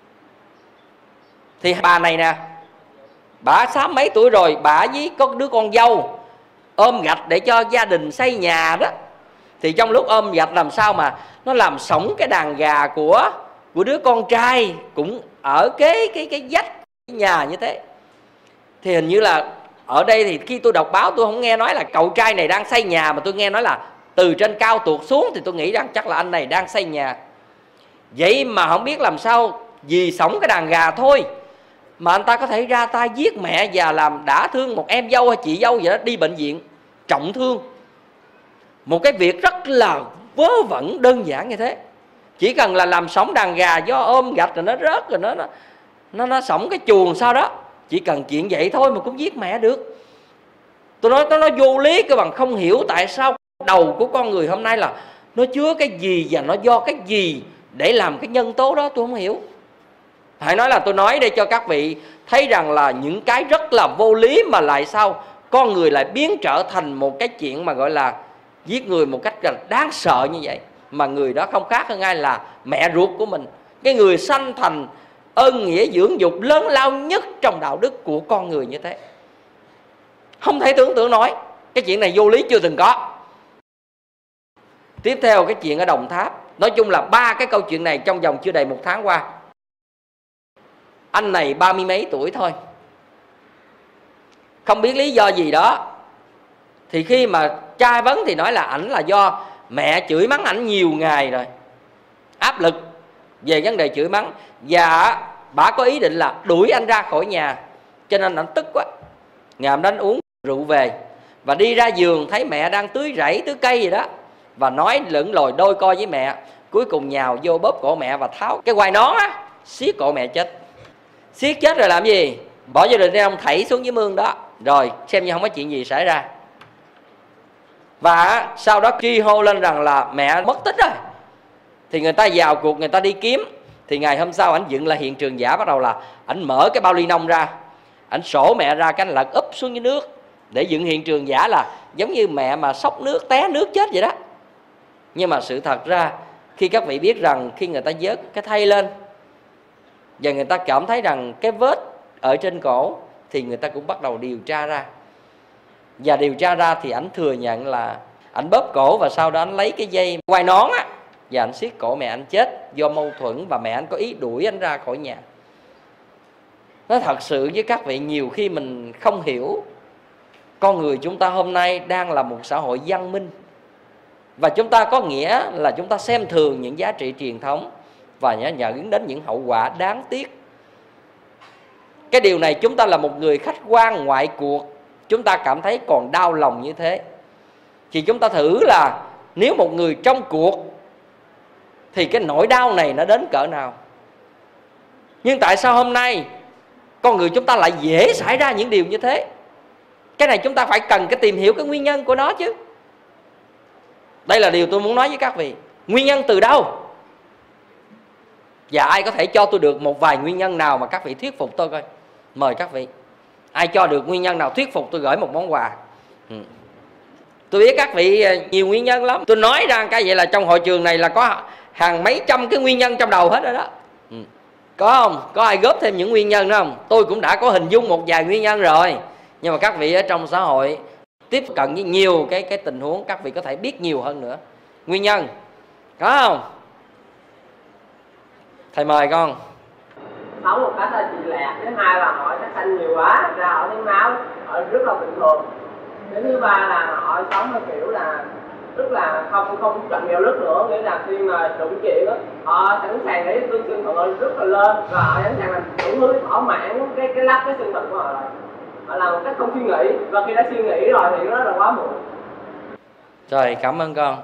[SPEAKER 2] Thì bà này nè, bà 60 mấy tuổi rồi, bà với có đứa con dâu ôm gạch để cho gia đình xây nhà đó. Thì trong lúc ôm gạch làm sao mà nó làm sõng cái đàn gà của đứa con trai cũng ở cái vách nhà như thế. Thì hình như là ở đây thì khi tôi đọc báo tôi không nghe nói là cậu trai này đang xây nhà, mà tôi nghe nói là từ trên cao tuột xuống, thì tôi nghĩ rằng chắc là anh này đang xây nhà. Vậy mà không biết làm sao vì sõng cái đàn gà thôi mà anh ta có thể ra tay giết mẹ và làm đả thương một em dâu hay chị dâu vậy đó, đi bệnh viện trọng thương. Một cái việc rất là vớ vẩn đơn giản như thế. Chỉ cần là làm sõng đàn gà do ôm gạch rồi nó rớt rồi nó sõng cái chuồng sau đó, chỉ cần chuyện vậy thôi mà cũng giết mẹ được. Tôi nói nó vô lý, các bạn không hiểu tại sao đầu của con người hôm nay là nó chứa cái gì và nó do cái gì để làm cái nhân tố đó, tôi không hiểu. Hãy nói là tôi nói để cho các vị thấy rằng là những cái rất là vô lý mà lại sao con người lại biến trở thành một cái chuyện mà gọi là giết người một cách là đáng sợ như vậy. Mà người đó không khác hơn ai là mẹ ruột của mình, cái người sanh thành ơn nghĩa dưỡng dục lớn lao nhất trong đạo đức của con người như thế. Không thể tưởng tượng nổi. Cái chuyện này vô lý chưa từng có. Tiếp theo cái chuyện ở Đồng Tháp. Nói chung là 3 cái câu chuyện này trong vòng chưa đầy 1 tháng qua. Anh này 30 mấy tuổi thôi, không biết lý do gì đó, thì khi mà tra vấn thì nói là ảnh là do mẹ chửi mắng ảnh nhiều ngày rồi, áp lực về vấn đề chửi mắng, và bà có ý định là đuổi anh ra khỏi nhà. Cho nên ảnh tức quá, ngày hôm đó anh uống rượu về và đi ra giường thấy mẹ đang tưới rẫy tưới cây gì đó, và nói lẫn lồi đôi co với mẹ. Cuối cùng nhào vô bóp cổ mẹ và tháo cái quai nón á, siết cổ mẹ chết. Siết chết rồi làm gì? Bỏ vô đình ông thảy xuống dưới mương đó, rồi xem như không có chuyện gì xảy ra. Và sau đó truy hô lên rằng là mẹ mất tích rồi. Thì người ta vào cuộc, người ta đi kiếm. Thì ngày hôm sau ảnh dựng lại hiện trường giả. Bắt đầu là ảnh mở cái bao ly nông ra, ảnh sổ mẹ ra, cái ảnh lật úp xuống dưới nước để dựng hiện trường giả là giống như mẹ mà sốc nước, té nước chết vậy đó. Nhưng mà sự thật ra, khi các vị biết rằng khi người ta vớt cái thây lên và người ta cảm thấy rằng cái vết ở trên cổ, thì người ta cũng bắt đầu điều tra ra. Và điều tra ra thì ảnh thừa nhận là ảnh bóp cổ và sau đó ảnh lấy cái dây quai nón á, và ảnh siết cổ mẹ ảnh chết do mâu thuẫn, và mẹ ảnh có ý đuổi ảnh ra khỏi nhà. Nói thật sự với các vị, nhiều khi mình không hiểu con người chúng ta hôm nay đang là một xã hội văn minh, và chúng ta có nghĩa là chúng ta xem thường những giá trị truyền thống và dẫn đến những hậu quả đáng tiếc. Cái điều này chúng ta là một người khách quan ngoại cuộc, chúng ta cảm thấy còn đau lòng như thế. Thì chúng ta thử là nếu một người trong cuộc thì cái nỗi đau này nó đến cỡ nào. Nhưng tại sao hôm nay con người chúng ta lại dễ xảy ra những điều như thế? Cái này chúng ta phải cần cái tìm hiểu cái nguyên nhân của nó chứ. Đây là điều tôi muốn nói với các vị. Nguyên nhân từ đâu? Và ai có thể cho tôi được một vài nguyên nhân nào mà các vị thuyết phục tôi coi? Mời các vị. Ai cho được nguyên nhân nào thuyết phục tôi gửi một món quà. Tôi biết các vị nhiều nguyên nhân lắm. Tôi nói ra cái vậy là trong hội trường này là có hàng mấy trăm cái nguyên nhân trong đầu hết rồi đó. Có không? Có ai góp thêm những nguyên nhân đó không? Tôi cũng đã có hình dung một vài nguyên nhân rồi. Nhưng mà các vị ở trong xã hội tiếp cận với nhiều cái tình huống, các vị có thể biết nhiều hơn nữa. Nguyên nhân có không? Thầy mời con.
[SPEAKER 3] Sống một cách là chị lẹt. Thứ hai là họ sắc xanh nhiều quá, ra họ thấy máu, họ rất là bình thường. Đến thứ ba là họ sống theo kiểu là rất là không chọn nghèo nước nữa, nghĩa là khi mà đụng chuyện đó họ sẵn sàng để tương xương thuận họ rất là lên, và họ sẵn sàng làm đủ thứ để thỏa mãn cái lắp cái xương thuận của họ lại. Họ làm một cách không suy nghĩ, và khi đã suy nghĩ rồi thì nó là quá muộn.
[SPEAKER 2] Rồi, cảm ơn con.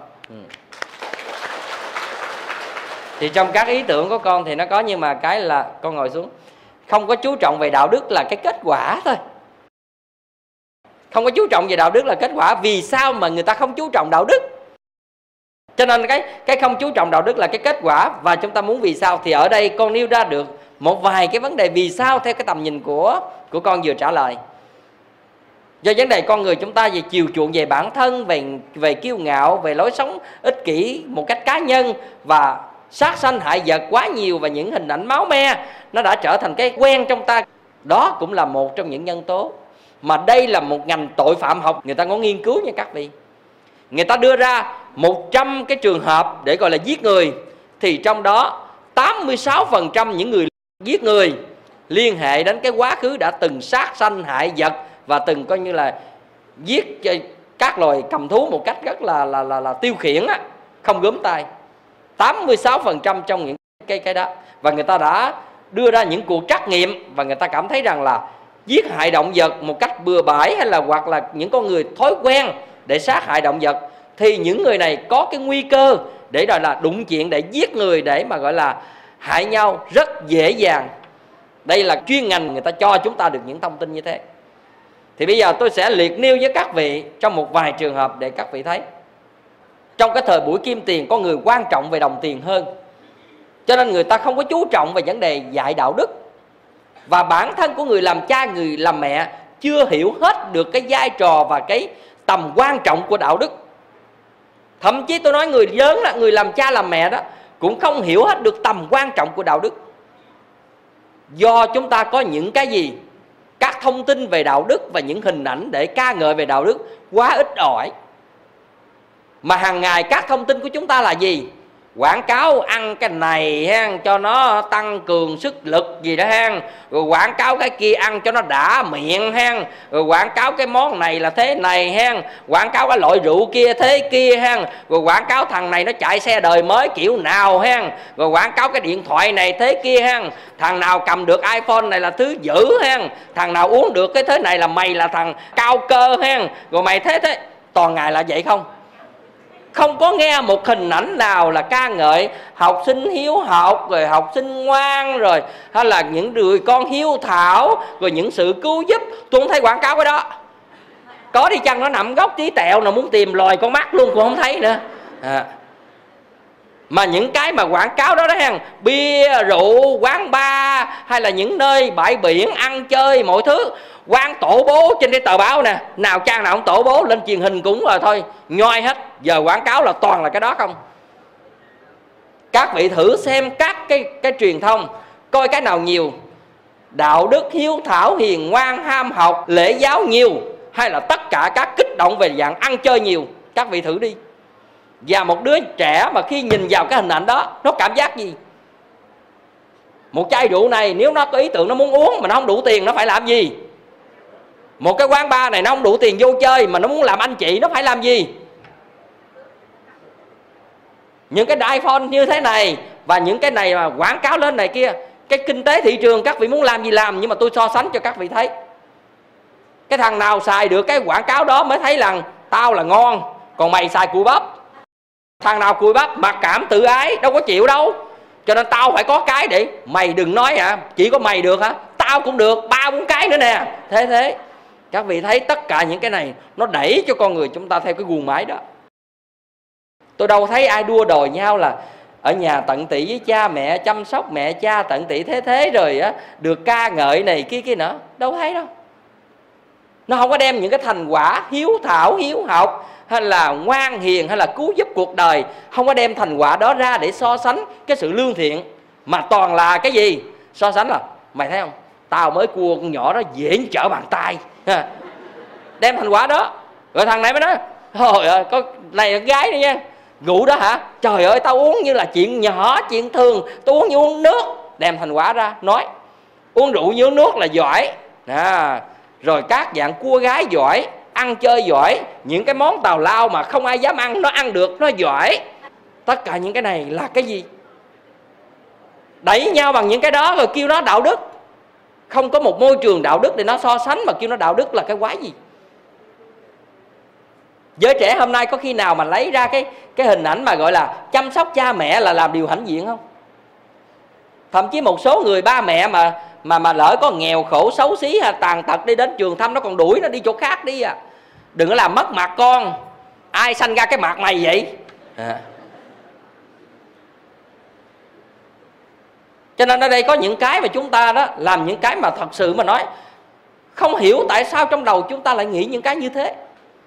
[SPEAKER 2] Thì trong các ý tưởng của con thì nó có, nhưng mà cái là con ngồi xuống, không có chú trọng về đạo đức là cái kết quả thôi. Không có chú trọng về đạo đức là kết quả. Vì sao mà người ta không chú trọng đạo đức? Cho nên cái không chú trọng đạo đức là cái kết quả. Và chúng ta muốn vì sao, thì ở đây con nêu ra được một vài cái vấn đề vì sao theo cái tầm nhìn của con vừa trả lời. Do vấn đề con người chúng ta về chiều chuộng về bản thân, về kiêu ngạo, về lối sống ích kỷ một cách cá nhân, và sát sanh hại vật quá nhiều, và những hình ảnh máu me nó đã trở thành cái quen trong ta. Đó cũng là một trong những nhân tố. Mà đây là một ngành tội phạm học, người ta có nghiên cứu nha các vị. Người ta đưa ra 100 cái trường hợp để gọi là giết người, thì trong đó 86% những người giết người liên hệ đến cái quá khứ đã từng sát sanh hại vật, và từng coi như là giết các loài cầm thú một cách rất là tiêu khiển á, không gớm tay. 86% trong những cái đó. Và người ta đã đưa ra những cuộc trắc nghiệm, và người ta cảm thấy rằng là giết hại động vật một cách bừa bãi, hay là hoặc là những con người thói quen để sát hại động vật, thì những người này có cái nguy cơ để gọi là đụng chuyện, để giết người, để mà gọi là hại nhau rất dễ dàng. Đây là chuyên ngành người ta cho chúng ta được những thông tin như thế. Thì bây giờ tôi sẽ liệt nêu với các vị trong một vài trường hợp để các vị thấy. Trong cái thời buổi kim tiền, con người quan trọng về đồng tiền hơn, cho nên người ta không có chú trọng về vấn đề dạy đạo đức. Và bản thân của người làm cha, người làm mẹ chưa hiểu hết được cái vai trò và cái tầm quan trọng của đạo đức. Thậm chí tôi nói người lớn là người làm cha làm mẹ đó cũng không hiểu hết được tầm quan trọng của đạo đức. Do chúng ta có những cái gì? các thông tin về đạo đức và những hình ảnh để ca ngợi về đạo đức quá ít ỏi. Mà hàng ngày các thông tin của chúng ta là gì? Quảng cáo ăn cái này ha, cho nó tăng cường sức lực gì đó ha, rồi quảng cáo cái kia ăn cho nó đã miệng ha, rồi quảng cáo cái món này là thế này ha, quảng cáo cái loại rượu kia thế kia ha, rồi quảng cáo thằng này nó chạy xe đời mới kiểu nào ha, rồi quảng cáo cái điện thoại này thế kia ha, thằng nào cầm được iPhone này là thứ dữ ha, thằng nào uống được cái thế này là mày là thằng cao cơ ha, rồi mày thế toàn ngày là vậy không? Không có nghe một hình ảnh nào là ca ngợi học sinh hiếu học, rồi học sinh ngoan, rồi hay là những người con hiếu thảo, rồi những sự cứu giúp. Tôi không thấy quảng cáo cái đó. Có đi chăng nó nằm góc tí tẹo nào muốn tìm lòi con mắt luôn cũng không thấy nữa. Mà những cái mà quảng cáo đó ha, bia, rượu, quán bar, hay là những nơi bãi biển, ăn chơi, mọi thứ, quán tổ bố trên cái tờ báo nè, nào trang nào không tổ bố, lên truyền hình cũng rồi thôi, nhoi hết. Giờ quảng cáo là toàn là cái đó không. Các vị thử xem các cái truyền thông, coi cái nào nhiều? Đạo đức, hiếu thảo, hiền ngoan, ham học, lễ giáo nhiều, hay là tất cả các kích động về dạng ăn chơi nhiều? Các vị thử đi. Và một đứa trẻ mà khi nhìn vào cái hình ảnh đó, nó cảm giác gì? Một chai rượu này nếu nó có ý tưởng nó muốn uống mà nó không đủ tiền, nó phải làm gì? Một cái quán bar này nó không đủ tiền vô chơi mà nó muốn làm anh chị, nó phải làm gì? Những cái iPhone như thế này và những cái này mà quảng cáo lên này kia, cái kinh tế thị trường các vị muốn làm gì làm, nhưng mà tôi so sánh cho các vị thấy. Cái thằng nào xài được cái quảng cáo đó mới thấy rằng tao là ngon, còn mày xài cùi bắp. Thằng nào cùi bắp mặc cảm tự ái đâu có chịu đâu. Cho nên tao phải có cái để mày đừng nói hả, chỉ có mày được hả, tao cũng được 3-4 cái nữa nè. Thế các vị thấy tất cả những cái này nó đẩy cho con người chúng ta theo cái guồng máy đó. Tôi đâu thấy ai đua đòi nhau là ở nhà tận tụy với cha mẹ, chăm sóc mẹ cha tận tụy thế rồi á, được ca ngợi này kia nữa. Đâu thấy đâu. Nó không có đem những cái thành quả hiếu thảo, hiếu học, hay là ngoan hiền, hay là cứu giúp cuộc đời, không có đem thành quả đó ra để so sánh cái sự lương thiện. Mà toàn là cái gì? So sánh là mày thấy không, tao mới cua con nhỏ đó dễ trở bàn tay, đem thành quả đó. Rồi thằng này mới nói trời ơi, có này là gái nữa nha, rượu đó hả, trời ơi tao uống như là chuyện nhỏ, chuyện thường, tao uống như uống nước. Đem thành quả ra nói uống rượu như uống nước là giỏi. Rồi các dạng cua gái giỏi, ăn chơi giỏi, những cái món tào lao mà không ai dám ăn nó ăn được, nó giỏi. Tất cả những cái này là cái gì? Đẩy nhau bằng những cái đó rồi kêu nó đạo đức. Không có một môi trường đạo đức để nó so sánh mà kêu nó đạo đức là cái quái gì? Giới trẻ hôm nay có khi nào mà lấy ra cái hình ảnh mà gọi là chăm sóc cha mẹ là làm điều hãnh diện không? Thậm chí một số người ba mẹ mà lỡ có nghèo khổ xấu xí hay tàn tật đi đến trường thăm nó còn đuổi nó đi chỗ khác đi à. Đừng có làm mất mặt con. Ai sanh ra cái mặt mày vậy? Cho nên ở đây có những cái mà chúng ta đó làm những cái mà thật sự mà nói không hiểu tại sao trong đầu chúng ta lại nghĩ những cái như thế.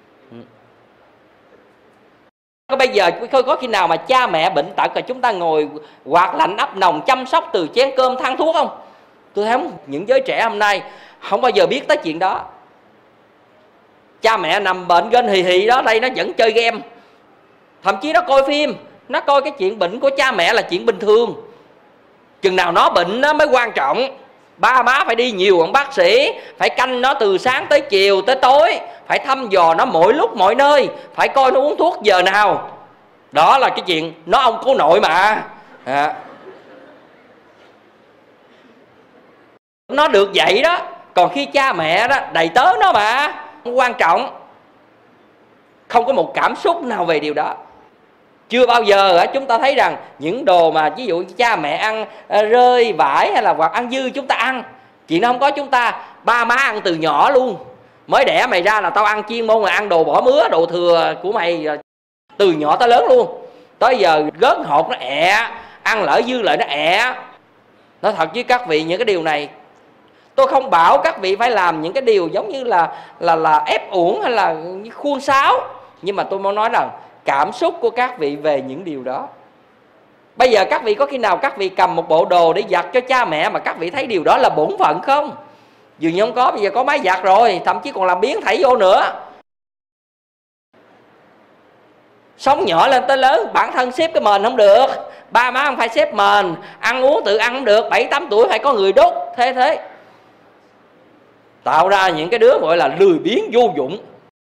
[SPEAKER 2] Bây giờ có khi nào mà cha mẹ bệnh tật rồi chúng ta ngồi quạt lạnh ấp nồng chăm sóc từ chén cơm than thuốc không? Tôi thấy những giới trẻ hôm nay không bao giờ biết tới chuyện đó. Cha mẹ nằm bệnh gân hì hì đó, đây nó vẫn chơi game. Thậm chí nó coi phim, nó coi cái chuyện bệnh của cha mẹ là chuyện bình thường. Chừng nào nó bệnh nó mới quan trọng. Ba má phải đi nhiều ông bác sĩ, phải canh nó từ sáng tới chiều tới tối, phải thăm dò nó mỗi lúc mọi nơi, phải coi nó uống thuốc giờ nào. Đó là cái chuyện nó ông cố nội mà. Nó được vậy đó. Còn khi cha mẹ đó đầy tớ nó mà không quan trọng. Không có một cảm xúc nào về điều đó. Chưa bao giờ chúng ta thấy rằng những đồ mà ví dụ cha mẹ ăn rơi vải hay là hoặc ăn dư chúng ta ăn. Chuyện đó không có chúng ta. Ba má ăn từ nhỏ luôn. Mới đẻ mày ra là tao ăn chuyên môn là ăn đồ bỏ mứa, đồ thừa của mày từ nhỏ tới lớn luôn. Tới giờ gớt hột nó ẹ, ăn lỡ dư lại nó ẹ. Nói thật với các vị những cái điều này, tôi không bảo các vị phải làm những cái điều giống như là ép uổng hay là khuôn sáo. Nhưng mà tôi muốn nói rằng cảm xúc của các vị về những điều đó. Bây giờ các vị có khi nào các vị cầm một bộ đồ để giặt cho cha mẹ mà các vị thấy điều đó là bổn phận không? dường như không có, bây giờ có máy giặt rồi, thậm chí còn làm biến thảy vô nữa. Sống nhỏ lên tới lớn, bản thân xếp cái mền không được, ba má không phải xếp mền, ăn uống tự ăn không được, 7-8 tuổi phải có người đốt, thế tạo ra những cái đứa gọi là lười biếng vô dụng.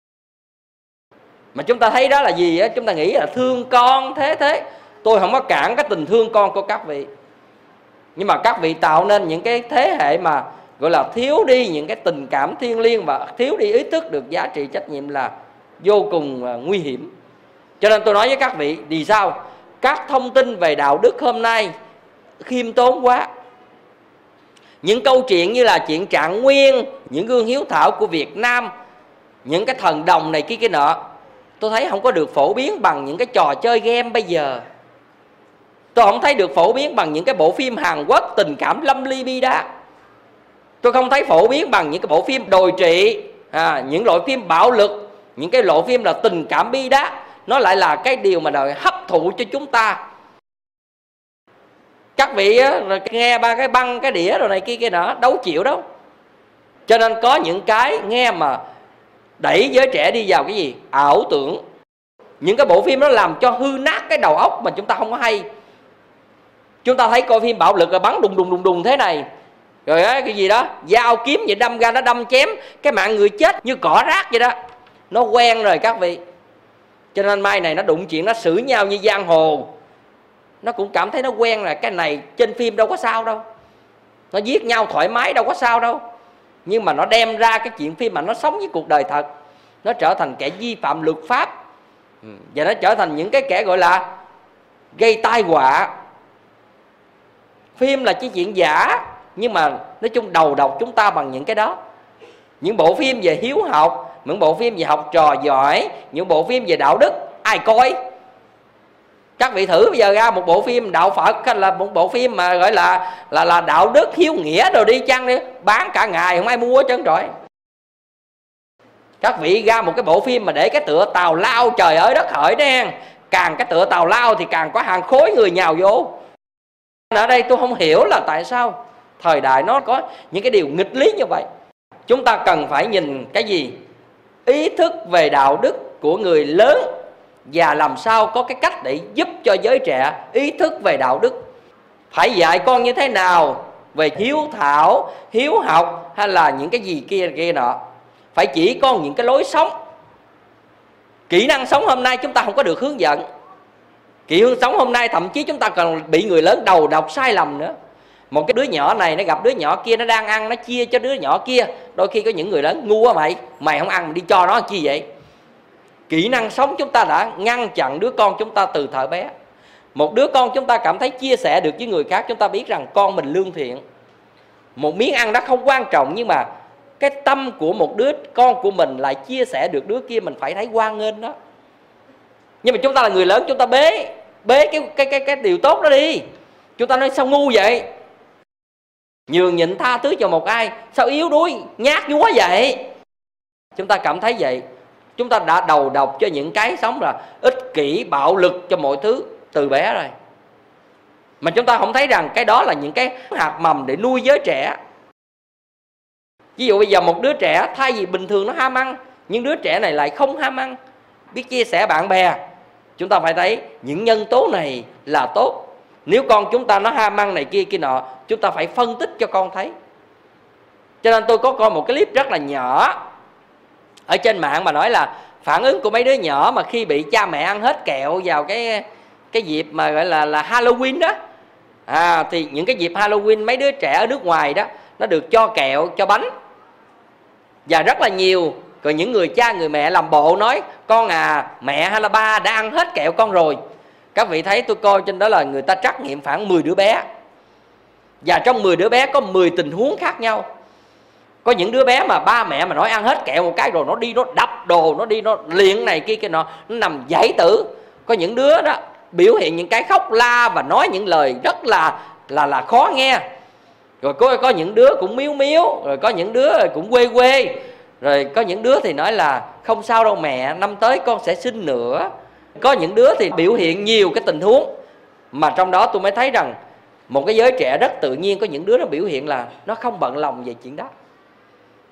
[SPEAKER 2] Mà chúng ta thấy đó là gì á? Chúng ta nghĩ là thương con thế. Tôi không có cản cái tình thương con của các vị, nhưng mà các vị tạo nên những cái thế hệ mà gọi là thiếu đi những cái tình cảm thiêng liêng và thiếu đi ý thức được giá trị trách nhiệm là vô cùng nguy hiểm. Cho nên tôi nói với các vị, vì sao? Các thông tin về đạo đức hôm nay khiêm tốn quá. Những câu chuyện như là chuyện Trạng Nguyên, những gương hiếu thảo của Việt Nam, những cái thần đồng này kia nọ, tôi thấy không có được phổ biến bằng những cái trò chơi game bây giờ. Tôi không thấy được phổ biến bằng những cái bộ phim Hàn Quốc tình cảm lâm ly bi đát. Tôi không thấy phổ biến bằng những cái bộ phim đồi trụy, những loại phim bạo lực, những cái loại phim là tình cảm bi đát. Nó lại là cái điều mà đời hấp thụ cho chúng ta. Các vị nghe ba cái băng, cái đĩa rồi này kia nọ, đâu chịu đâu. Cho nên có những cái nghe mà đẩy giới trẻ đi vào cái gì? Ảo tưởng. Những cái bộ phim đó làm cho hư nát cái đầu óc mà chúng ta không có hay. Chúng ta thấy coi phim bạo lực rồi bắn đùng thế này, rồi cái gì đó dao kiếm vậy đâm ra nó đâm chém cái mạng người chết như cỏ rác vậy đó. Nó quen rồi các vị. Cho nên mai này nó đụng chuyện nó xử nhau như giang hồ, nó cũng cảm thấy nó quen là cái này trên phim đâu có sao đâu, nó giết nhau thoải mái đâu có sao đâu. Nhưng mà nó đem ra cái chuyện phim mà nó sống với cuộc đời thật, nó trở thành kẻ vi phạm luật pháp, và nó trở thành những cái kẻ gọi là gây tai họa. Phim là chỉ chuyện giả, nhưng mà nói chung đầu độc chúng ta bằng những cái đó. Những bộ phim về hiếu học, những bộ phim về học trò giỏi, những bộ phim về đạo đức, ai coi? Các vị thử bây giờ ra một bộ phim đạo Phật hay là một bộ phim mà gọi là đạo đức hiếu nghĩa rồi đi chăng đi, bán cả ngày không ai mua hết trơn rồi. Các vị ra một cái bộ phim mà để cái tựa tào lao, trời ơi đất hỡi đó, càng cái tựa tào lao thì càng có hàng khối người nhào vô. Ở đây tôi không hiểu là tại sao thời đại nó có những cái điều nghịch lý như vậy. Chúng ta cần phải nhìn cái gì? Ý thức về đạo đức của người lớn, và làm sao có cái cách để giúp cho giới trẻ ý thức về đạo đức. Phải dạy con như thế nào về hiếu thảo, hiếu học hay là những cái gì kia nọ. Phải chỉ con những cái lối sống. Kỹ năng sống hôm nay chúng ta không có được hướng dẫn. Kỹ năng sống hôm nay thậm chí chúng ta còn bị người lớn đầu độc sai lầm nữa. Một cái đứa nhỏ này nó gặp đứa nhỏ kia, nó đang ăn, nó chia cho đứa nhỏ kia. Đôi khi có những người lớn ngu quá, mày không ăn, mày đi cho nó chi vậy? Kỹ năng sống chúng ta đã ngăn chặn đứa con chúng ta từ thời bé. Một đứa con chúng ta cảm thấy chia sẻ được với người khác, chúng ta biết rằng con mình lương thiện. Một miếng ăn đó không quan trọng, nhưng mà cái tâm của một đứa con của mình lại chia sẻ được đứa kia, mình phải thấy hoan nghênh đó. Nhưng mà chúng ta là người lớn, chúng ta bế cái điều tốt đó đi. Chúng ta nói sao ngu vậy? Nhường nhịn tha thứ cho một ai, sao yếu đuối nhát nhúa vậy? Chúng ta cảm thấy vậy. Chúng ta đã đầu độc cho những cái sống là ích kỷ, bạo lực cho mọi thứ từ bé rồi. Mà chúng ta không thấy rằng cái đó là những cái hạt mầm để nuôi giới trẻ. Ví dụ bây giờ một đứa trẻ thay vì bình thường nó ham ăn, nhưng đứa trẻ này lại không ham ăn, biết chia sẻ bạn bè. Chúng ta phải thấy những nhân tố này là tốt. Nếu con chúng ta nó ham ăn này kia nọ, chúng ta phải phân tích cho con thấy. Cho nên tôi có coi một cái clip rất là nhỏ ở trên mạng mà nói là phản ứng của mấy đứa nhỏ mà khi bị cha mẹ ăn hết kẹo vào cái dịp mà gọi là Halloween đó. Thì những cái dịp Halloween mấy đứa trẻ ở nước ngoài đó nó được cho kẹo, cho bánh, và rất là nhiều. Rồi những người cha người mẹ làm bộ nói con mẹ hay là ba đã ăn hết kẹo con rồi. Các vị thấy tôi coi trên đó là người ta trắc nghiệm khoảng 10 đứa bé, và trong 10 đứa bé có 10 tình huống khác nhau. Có những đứa bé mà ba mẹ mà nói ăn hết kẹo một cái rồi nó đi nó đập đồ, nó đi nó luyện này kia nọ, nó nằm giải tử. Có những đứa đó biểu hiện những cái khóc la và nói những lời rất là khó nghe. Rồi có những đứa cũng miếu miếu, rồi có những đứa cũng quê quê, rồi có những đứa thì nói là không sao đâu mẹ, năm tới con sẽ sinh nữa. Có những đứa thì biểu hiện nhiều cái tình huống, mà trong đó tôi mới thấy rằng một cái giới trẻ rất tự nhiên. Có những đứa nó biểu hiện là nó không bận lòng về chuyện đó.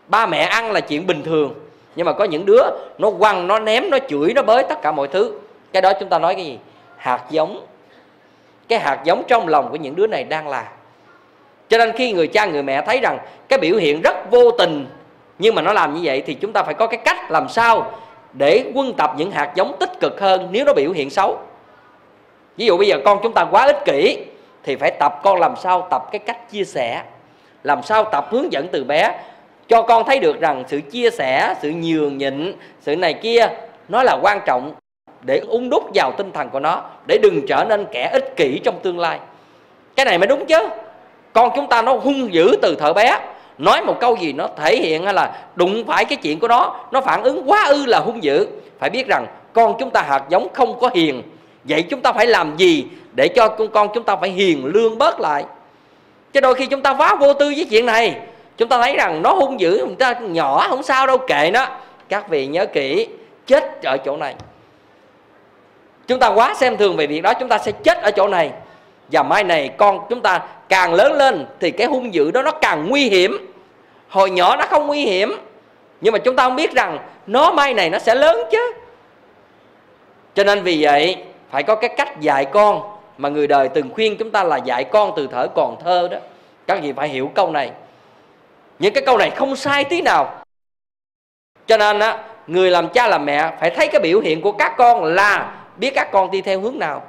[SPEAKER 2] Ba mẹ ăn là chuyện bình thường, nhưng mà có những đứa nó quăng, nó ném, nó chửi, nó bới tất cả mọi thứ. Cái đó chúng ta nói cái gì? Hạt giống. Cái hạt giống trong lòng của những đứa này đang là. Cho nên khi người cha người mẹ thấy rằng cái biểu hiện rất vô tình, nhưng mà nó làm như vậy, thì chúng ta phải có cái cách làm sao để quân tập những hạt giống tích cực hơn nếu nó biểu hiện xấu. Ví dụ bây giờ con chúng ta quá ích kỷ, thì phải tập con làm sao tập cái cách chia sẻ, làm sao tập hướng dẫn từ bé cho con thấy được rằng sự chia sẻ, sự nhường nhịn, sự này kia nó là quan trọng, để đúc vào tinh thần của nó, để đừng trở nên kẻ ích kỷ trong tương lai. Cái này mới đúng chứ. Con chúng ta nó hung dữ từ thuở bé, nói một câu gì nó thể hiện hay là đụng phải cái chuyện của nó phản ứng quá ư là hung dữ. Phải biết rằng con chúng ta hạt giống không có hiền. Vậy chúng ta phải làm gì để cho con chúng ta phải hiền lương bớt lại? Chứ đôi khi chúng ta quá vô tư với chuyện này. Chúng ta thấy rằng nó hung dữ, chúng ta nhỏ không sao đâu, kệ nó. Các vị nhớ kỹ, chết ở chỗ này. Chúng ta quá xem thường về việc đó, chúng ta sẽ chết ở chỗ này. Và mai này con chúng ta càng lớn lên thì cái hung dữ đó nó càng nguy hiểm. Hồi nhỏ nó không nguy hiểm, nhưng mà chúng ta không biết rằng nó mai này nó sẽ lớn chứ. Cho nên vì vậy phải có cái cách dạy con mà người đời từng khuyên chúng ta là dạy con từ thuở còn thơ đó. Các vị phải hiểu câu này. Những cái câu này không sai tí nào. Cho nên á, người làm cha làm mẹ phải thấy cái biểu hiện của các con là biết các con đi theo hướng nào.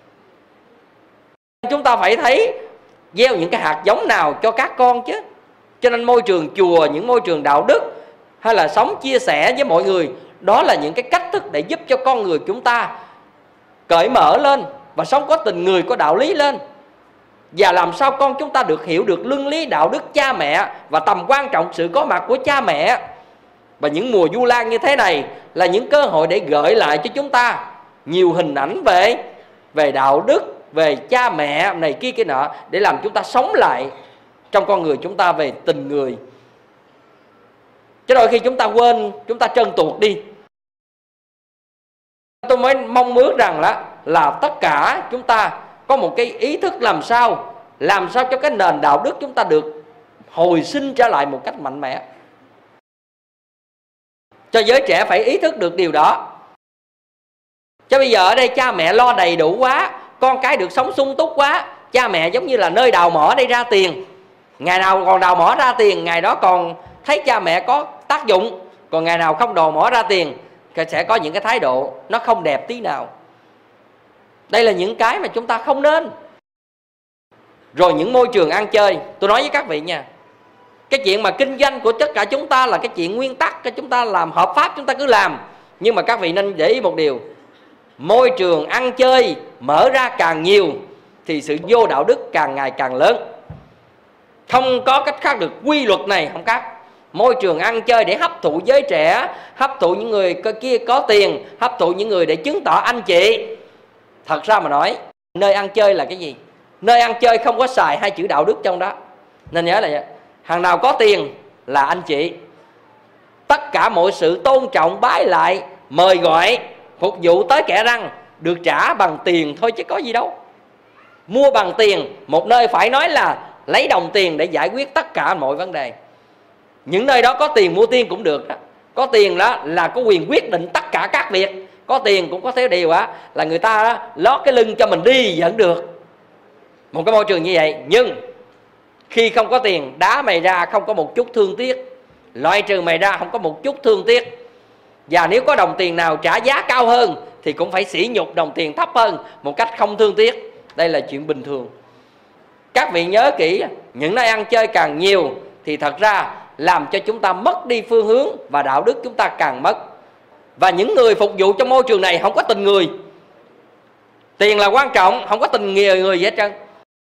[SPEAKER 2] Chúng ta phải thấy gieo những cái hạt giống nào cho các con chứ. Cho nên môi trường chùa, những môi trường đạo đức hay là sống chia sẻ với mọi người, đó là những cái cách thức để giúp cho con người chúng ta cởi mở lên và sống có tình người, có đạo lý lên. Và làm sao con chúng ta được hiểu được luân lý đạo đức cha mẹ và tầm quan trọng sự có mặt của cha mẹ. Và những mùa Vu Lan như thế này là những cơ hội để gợi lại cho chúng ta nhiều hình ảnh về đạo đức, về cha mẹ này kia kia nọ, để làm chúng ta sống lại trong con người chúng ta về tình người. Chứ đôi khi chúng ta quên, chúng ta trơn tuột đi. Tôi mới mong ước rằng là tất cả chúng ta có một cái ý thức làm sao cho cái nền đạo đức chúng ta được hồi sinh trở lại một cách mạnh mẽ. Cho giới trẻ phải ý thức được điều đó. Chứ bây giờ ở đây cha mẹ lo đầy đủ quá, con cái được sống sung túc quá. Cha mẹ giống như là nơi đào mỏ để ra tiền. Ngày nào còn đào mỏ ra tiền, ngày đó còn thấy cha mẹ có tác dụng. Còn ngày nào không đào mỏ ra tiền, sẽ có những cái thái độ nó không đẹp tí nào. Đây là những cái mà chúng ta không nên. Rồi những môi trường ăn chơi, tôi nói với các vị nha, cái chuyện mà kinh doanh của tất cả chúng ta là cái chuyện nguyên tắc, cái chúng ta làm hợp pháp chúng ta cứ làm. Nhưng mà các vị nên để ý một điều, môi trường ăn chơi mở ra càng nhiều thì sự vô đạo đức càng ngày càng lớn. Không có cách khác được quy luật này, không khác. Môi trường ăn chơi để hấp thụ giới trẻ, hấp thụ những người kia có tiền, hấp thụ những người để chứng tỏ anh chị. Thật ra mà nói, nơi ăn chơi là cái gì? Nơi ăn chơi không có xài hai chữ đạo đức trong đó. Nên nhớ là hàng nào có tiền là anh chị. Tất cả mọi sự tôn trọng, bái lại, mời gọi, phục vụ tới kẻ răng được trả bằng tiền thôi chứ có gì đâu. Mua bằng tiền, một nơi phải nói là lấy đồng tiền để giải quyết tất cả mọi vấn đề. Những nơi đó có tiền mua tiền cũng được đó. Có tiền đó là có quyền quyết định tất cả các việc. Có tiền cũng có theo điều là người ta đó, lót cái lưng cho mình đi vẫn được. Một cái môi trường như vậy. Nhưng khi không có tiền, đá mày ra không có một chút thương tiếc, loại trừ mày ra không có một chút thương tiếc. Và nếu có đồng tiền nào trả giá cao hơn thì cũng phải sỉ nhục đồng tiền thấp hơn một cách không thương tiếc. Đây là chuyện bình thường. Các vị nhớ kỹ, những nơi ăn chơi càng nhiều thì thật ra làm cho chúng ta mất đi phương hướng và đạo đức chúng ta càng mất. Và những người phục vụ trong môi trường này không có tình người. Tiền là quan trọng, không có tình người gì hết trơn.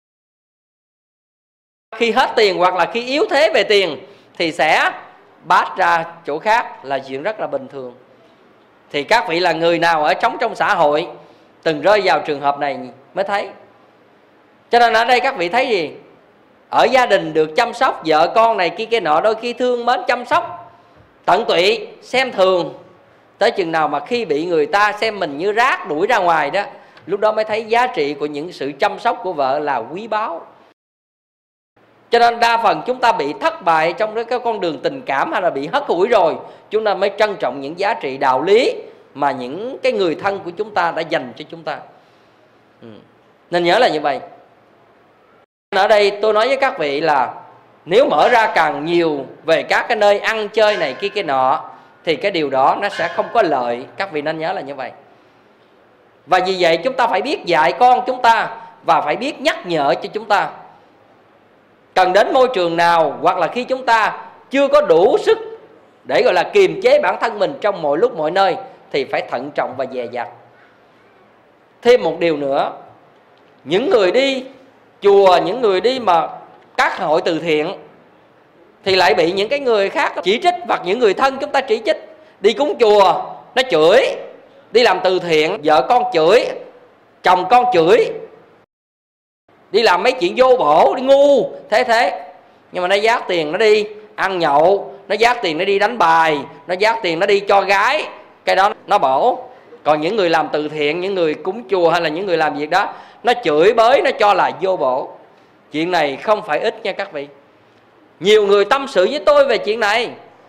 [SPEAKER 2] Khi hết tiền hoặc là khi yếu thế về tiền thì sẽ bát ra chỗ khác là chuyện rất là bình thường. Thì các vị là người nào ở trong xã hội từng rơi vào trường hợp này mới thấy. Cho nên ở đây các vị thấy gì? Ở gia đình được chăm sóc, vợ con này kia nọ, đôi khi thương mến chăm sóc tận tụy, xem thường. Tới chừng nào mà khi bị người ta xem mình như rác đuổi ra ngoài đó, lúc đó mới thấy giá trị của những sự chăm sóc của vợ là quý báu. Cho nên đa phần chúng ta bị thất bại trong cái con đường tình cảm, hay là bị hất hủi rồi, chúng ta mới trân trọng những giá trị đạo lý mà những cái người thân của chúng ta đã dành cho chúng ta. Nên nhớ là như vậy. Ở đây tôi nói với các vị là nếu mở ra càng nhiều về các cái nơi ăn chơi này kia nọ, thì cái điều đó nó sẽ không có lợi. Các vị nên nhớ là như vậy. Và vì vậy chúng ta phải biết dạy con chúng ta, và phải biết nhắc nhở cho chúng ta. Cần đến môi trường nào, hoặc là khi chúng ta chưa có đủ sức để gọi là kiềm chế bản thân mình trong mọi lúc mọi nơi, thì phải thận trọng và dè dặt. Thêm một điều nữa, những người đi chùa, những người đi mà các hội từ thiện, thì lại bị những cái người khác chỉ trích, hoặc những người thân chúng ta chỉ trích. Đi cúng chùa nó chửi, đi làm từ thiện vợ con chửi, chồng con chửi, đi làm mấy chuyện vô bổ, đi ngu thế. Nhưng mà nó vác tiền nó đi ăn nhậu, nó vác tiền nó đi đánh bài, nó vác tiền nó đi cho gái, cái đó nó bổ. Còn những người làm từ thiện, những người cúng chùa hay là những người làm việc đó, nó chửi bới, nó cho là vô bổ. Chuyện này không phải ít nha các vị. Nhiều người tâm sự với tôi về chuyện này.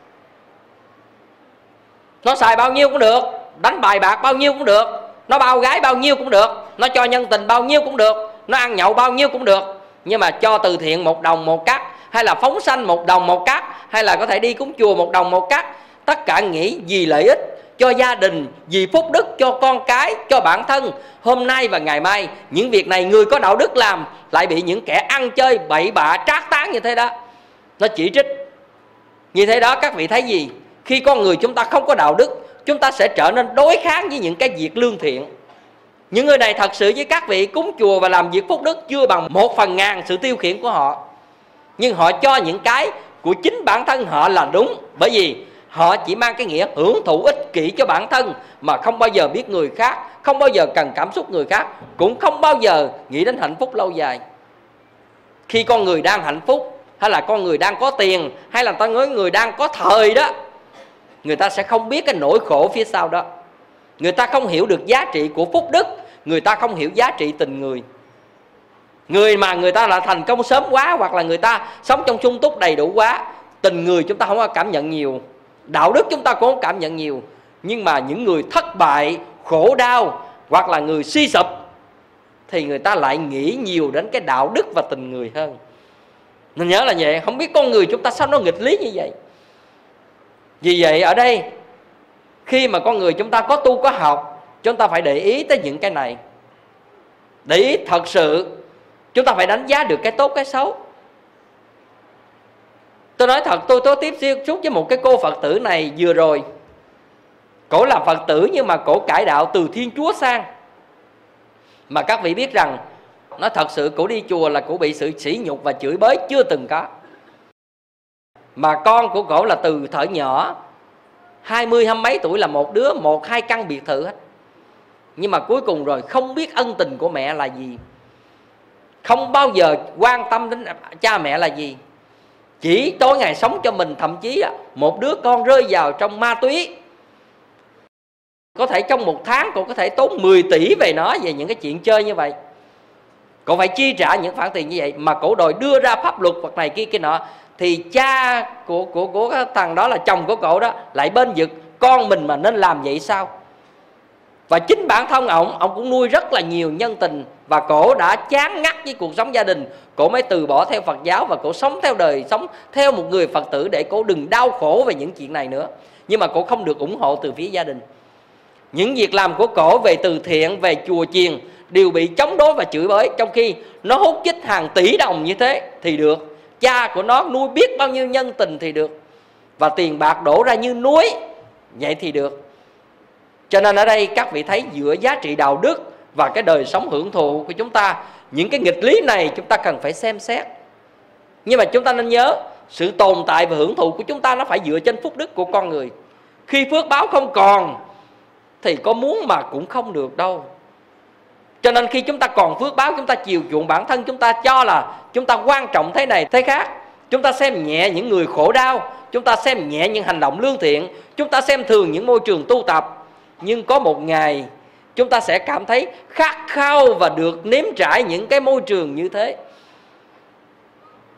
[SPEAKER 2] Nó xài bao nhiêu cũng được, đánh bài bạc bao nhiêu cũng được, nó bao gái bao nhiêu cũng được, nó cho nhân tình bao nhiêu cũng được, nó ăn nhậu bao nhiêu cũng được. Nhưng mà cho từ thiện 1 đồng 1 cắt, hay là phóng sanh 1 đồng 1 cắt, hay là có thể đi cúng chùa 1 đồng 1 cắt, tất cả nghĩ vì lợi ích cho gia đình, vì phúc đức cho con cái, cho bản thân. Hôm nay và ngày mai, những việc này người có đạo đức làm lại bị những kẻ ăn chơi bậy bạ trác tán như thế đó nó chỉ trích. Như thế đó các vị thấy gì? Khi con người chúng ta không có đạo đức, chúng ta sẽ trở nên đối kháng với những cái việc lương thiện. Những người này thật sự với các vị cúng chùa và làm việc phúc đức chưa bằng 1/1000 sự tiêu khiển của họ. Nhưng họ cho những cái của chính bản thân họ là đúng. Bởi vì họ chỉ mang cái nghĩa hưởng thụ ích kỷ cho bản thân, mà không bao giờ biết người khác, không bao giờ cần cảm xúc người khác, cũng không bao giờ nghĩ đến hạnh phúc lâu dài. Khi con người đang hạnh phúc, hay là con người đang có tiền, hay là ta nói người đang có thời đó, người ta sẽ không biết cái nỗi khổ phía sau đó. Người ta không hiểu được giá trị của phúc đức, người ta không hiểu giá trị tình người. Người mà người ta là thành công sớm quá, hoặc là người ta sống trong sung túc đầy đủ quá, tình người chúng ta không có cảm nhận nhiều, đạo đức chúng ta cũng không cảm nhận nhiều. Nhưng mà những người thất bại, khổ đau, hoặc là người suy sụp, thì người ta lại nghĩ nhiều đến cái đạo đức và tình người hơn. Nên nhớ là vậy. Không biết con người chúng ta sao nó nghịch lý như vậy. Vì vậy ở đây, khi mà con người chúng ta có tu có học, chúng ta phải để ý tới những cái này. Để ý thật sự, chúng ta phải đánh giá được cái tốt cái xấu. Tôi nói thật, tôi tiếp xúc với một cái cô Phật tử này vừa rồi. Cổ là Phật tử nhưng mà cổ cải đạo từ Thiên Chúa sang. Mà các vị biết rằng, nói thật sự cổ đi chùa là cổ bị sự sỉ nhục và chửi bới chưa từng có. Mà con của cổ là từ thời nhỏ 20 mấy tuổi là một đứa 1-2 căn biệt thự hết. Nhưng mà cuối cùng rồi không biết ân tình của mẹ là gì, không bao giờ quan tâm đến cha mẹ là gì, chỉ tối ngày sống cho mình. Thậm chí một đứa con rơi vào trong ma túy, có thể trong 1 tháng cô có thể tốn 10 tỷ về nó, về những cái chuyện chơi như vậy. Cô phải chi trả những khoản tiền như vậy, mà cổ đòi đưa ra pháp luật hoặc này kia nọ. Thì cha của cái thằng đó là chồng của cổ đó lại bên vực con mình mà nên làm vậy sao. Và chính bản thân ông cũng nuôi rất là nhiều nhân tình, và cổ đã chán ngắt với cuộc sống gia đình, cổ mới từ bỏ theo Phật giáo và cổ sống theo đời, sống theo một người Phật tử để cổ đừng đau khổ về những chuyện này nữa. Nhưng mà cổ không được ủng hộ từ phía gia đình. Những việc làm của cổ về từ thiện, về chùa chiền đều bị chống đối và chửi bới. Trong khi nó hút chích hàng tỷ đồng như thế thì được, cha của nó nuôi biết bao nhiêu nhân tình thì được, và tiền bạc đổ ra như núi vậy thì được. Cho nên ở đây các vị thấy giữa giá trị đạo đức và cái đời sống hưởng thụ của chúng ta, những cái nghịch lý này chúng ta cần phải xem xét. Nhưng mà chúng ta nên nhớ, sự tồn tại và hưởng thụ của chúng ta nó phải dựa trên phúc đức của con người. Khi phước báo không còn thì có muốn mà cũng không được đâu. Cho nên khi chúng ta còn phước báo, chúng ta chiều chuộng bản thân chúng ta, cho là chúng ta quan trọng thế này thế khác. Chúng ta xem nhẹ những người khổ đau, chúng ta xem nhẹ những hành động lương thiện, chúng ta xem thường những môi trường tu tập. Nhưng có một ngày chúng ta sẽ cảm thấy khát khao và được nếm trải những cái môi trường như thế.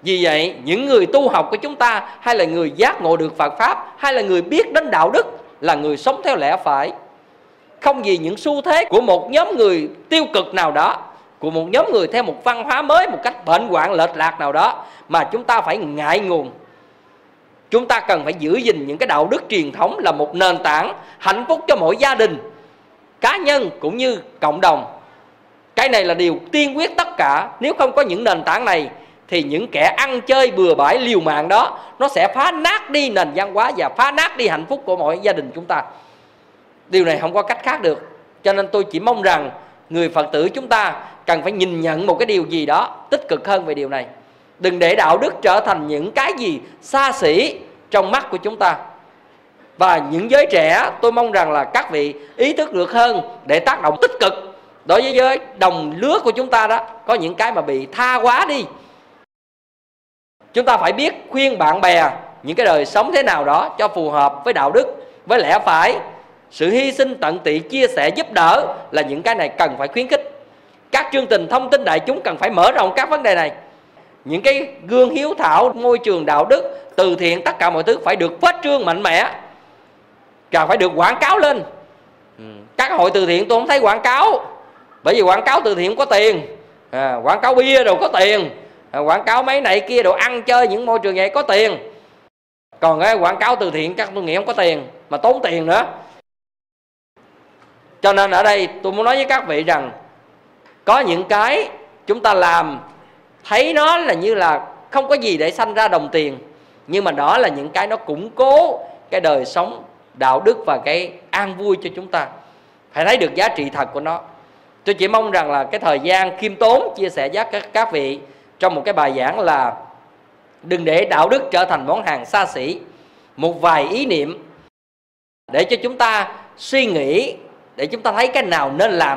[SPEAKER 2] Vì vậy những người tu học của chúng ta, hay là người giác ngộ được Phật Pháp, hay là người biết đến đạo đức, là người sống theo lẽ phải. Không vì những xu thế của một nhóm người tiêu cực nào đó, của một nhóm người theo một văn hóa mới, một cách bệnh hoạn lệch lạc nào đó, mà chúng ta phải ngại ngùng. Chúng ta cần phải giữ gìn những cái đạo đức truyền thống là một nền tảng hạnh phúc cho mỗi gia đình, cá nhân cũng như cộng đồng. Cái này là điều tiên quyết tất cả. Nếu không có những nền tảng này thì những kẻ ăn chơi bừa bãi liều mạng đó, nó sẽ phá nát đi nền văn hóa và phá nát đi hạnh phúc của mỗi gia đình chúng ta. Điều này không có cách khác được. Cho nên tôi chỉ mong rằng người Phật tử chúng ta cần phải nhìn nhận một cái điều gì đó tích cực hơn về điều này. Đừng để đạo đức trở thành những cái gì xa xỉ trong mắt của chúng ta. Và những giới trẻ, tôi mong rằng là các vị ý thức được hơn để tác động tích cực đối với giới đồng lứa của chúng ta đó. Có những cái mà bị tha quá đi. Chúng ta phải biết khuyên bạn bè những cái đời sống thế nào đó cho phù hợp với đạo đức, với lẽ phải. Sự hy sinh tận tụy, chia sẻ, giúp đỡ là những cái này cần phải khuyến khích. Các chương trình thông tin đại chúng cần phải mở rộng các vấn đề này. Những cái gương hiếu thảo, môi trường đạo đức, từ thiện, tất cả mọi thứ phải được phết trương mạnh mẽ, cần phải được quảng cáo lên. Các hội từ thiện tôi không thấy quảng cáo, bởi vì quảng cáo từ thiện không có tiền. Quảng cáo bia rồi có tiền, quảng cáo mấy này kia đồ ăn chơi những môi trường này có tiền. Còn cái quảng cáo từ thiện chắc tôi nghĩ không có tiền, mà tốn tiền nữa. Cho nên ở đây tôi muốn nói với các vị rằng có những cái chúng ta làm thấy nó là như là không có gì để sanh ra đồng tiền, nhưng mà đó là những cái nó củng cố cái đời sống đạo đức và cái an vui cho chúng ta. Phải thấy được giá trị thật của nó. Tôi chỉ mong rằng là cái thời gian khiêm tốn chia sẻ với các vị trong một cái bài giảng là đừng để đạo đức trở thành món hàng xa xỉ. Một vài ý niệm để cho chúng ta suy nghĩ, để chúng ta thấy cái nào nên làm.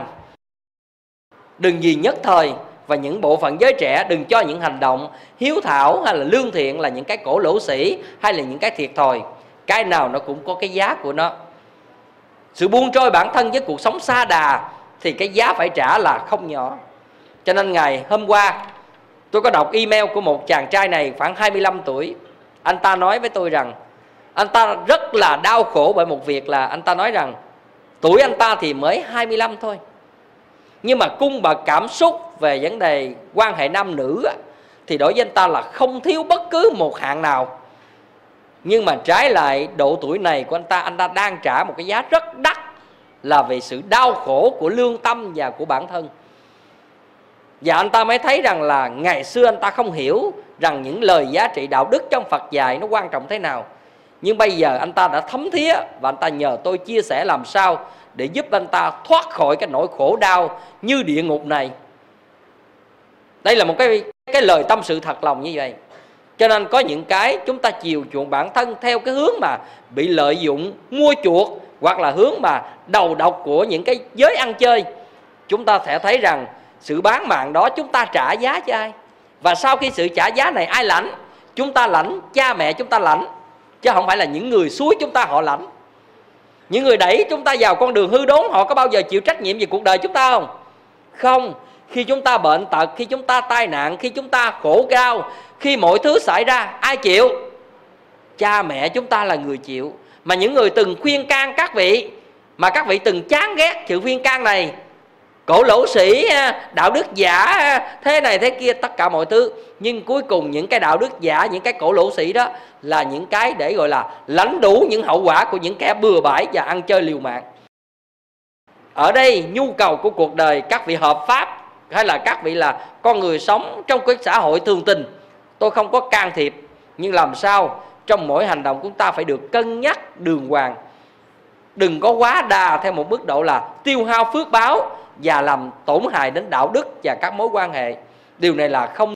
[SPEAKER 2] Đừng vì nhất thời, và những bộ phận giới trẻ đừng cho những hành động hiếu thảo hay là lương thiện là những cái cổ lỗ sĩ hay là những cái thiệt thòi. Cái nào nó cũng có cái giá của nó. Sự buông trôi bản thân với cuộc sống sa đà thì cái giá phải trả là không nhỏ. Cho nên ngày hôm qua tôi có đọc email của một chàng trai này khoảng 25 tuổi. Anh ta nói với tôi rằng anh ta rất là đau khổ bởi một việc là anh ta nói rằng tuổi anh ta thì mới 25 thôi, nhưng mà cung bậc cảm xúc về vấn đề quan hệ nam nữ thì đối với anh ta là không thiếu bất cứ một hạng nào. Nhưng mà trái lại độ tuổi này của anh ta đang trả một cái giá rất đắt là vì sự đau khổ của lương tâm và của bản thân. Và anh ta mới thấy rằng là ngày xưa anh ta không hiểu rằng những lời giá trị đạo đức trong Phật dạy nó quan trọng thế nào. Nhưng bây giờ anh ta đã thấm thía và anh ta nhờ tôi chia sẻ làm sao để giúp anh ta thoát khỏi cái nỗi khổ đau như địa ngục này. Đây là một cái lời tâm sự thật lòng như vậy. Cho nên có những cái chúng ta chiều chuộng bản thân theo cái hướng mà bị lợi dụng, mua chuộc, hoặc là hướng mà đầu độc của những cái giới ăn chơi. Chúng ta sẽ thấy rằng sự bán mạng đó chúng ta trả giá cho ai? Và sau khi sự trả giá này ai lãnh? Chúng ta lãnh, cha mẹ chúng ta lãnh, chứ không phải là những người xúi chúng ta họ lãnh. Những người đẩy chúng ta vào con đường hư đốn, họ có bao giờ chịu trách nhiệm về cuộc đời chúng ta không? Không. Khi chúng ta bệnh tật, khi chúng ta tai nạn, khi chúng ta khổ đau, khi mọi thứ xảy ra, ai chịu? Cha mẹ chúng ta là người chịu. Mà những người từng khuyên can các vị, mà các vị từng chán ghét sự khuyên can này, cổ lỗ sĩ, đạo đức giả, thế này thế kia, tất cả mọi thứ. Nhưng cuối cùng những cái đạo đức giả, những cái cổ lỗ sĩ đó là những cái để gọi là lãnh đủ những hậu quả của những kẻ bừa bãi và ăn chơi liều mạng. Ở đây nhu cầu của cuộc đời các vị hợp pháp hay là các vị là con người sống trong cái xã hội thường tình, tôi không có can thiệp. Nhưng làm sao trong mỗi hành động của chúng ta phải được cân nhắc đường hoàng. Đừng có quá đà theo một mức độ là tiêu hao phước báo và làm tổn hại đến đạo đức và các mối quan hệ. Điều này là không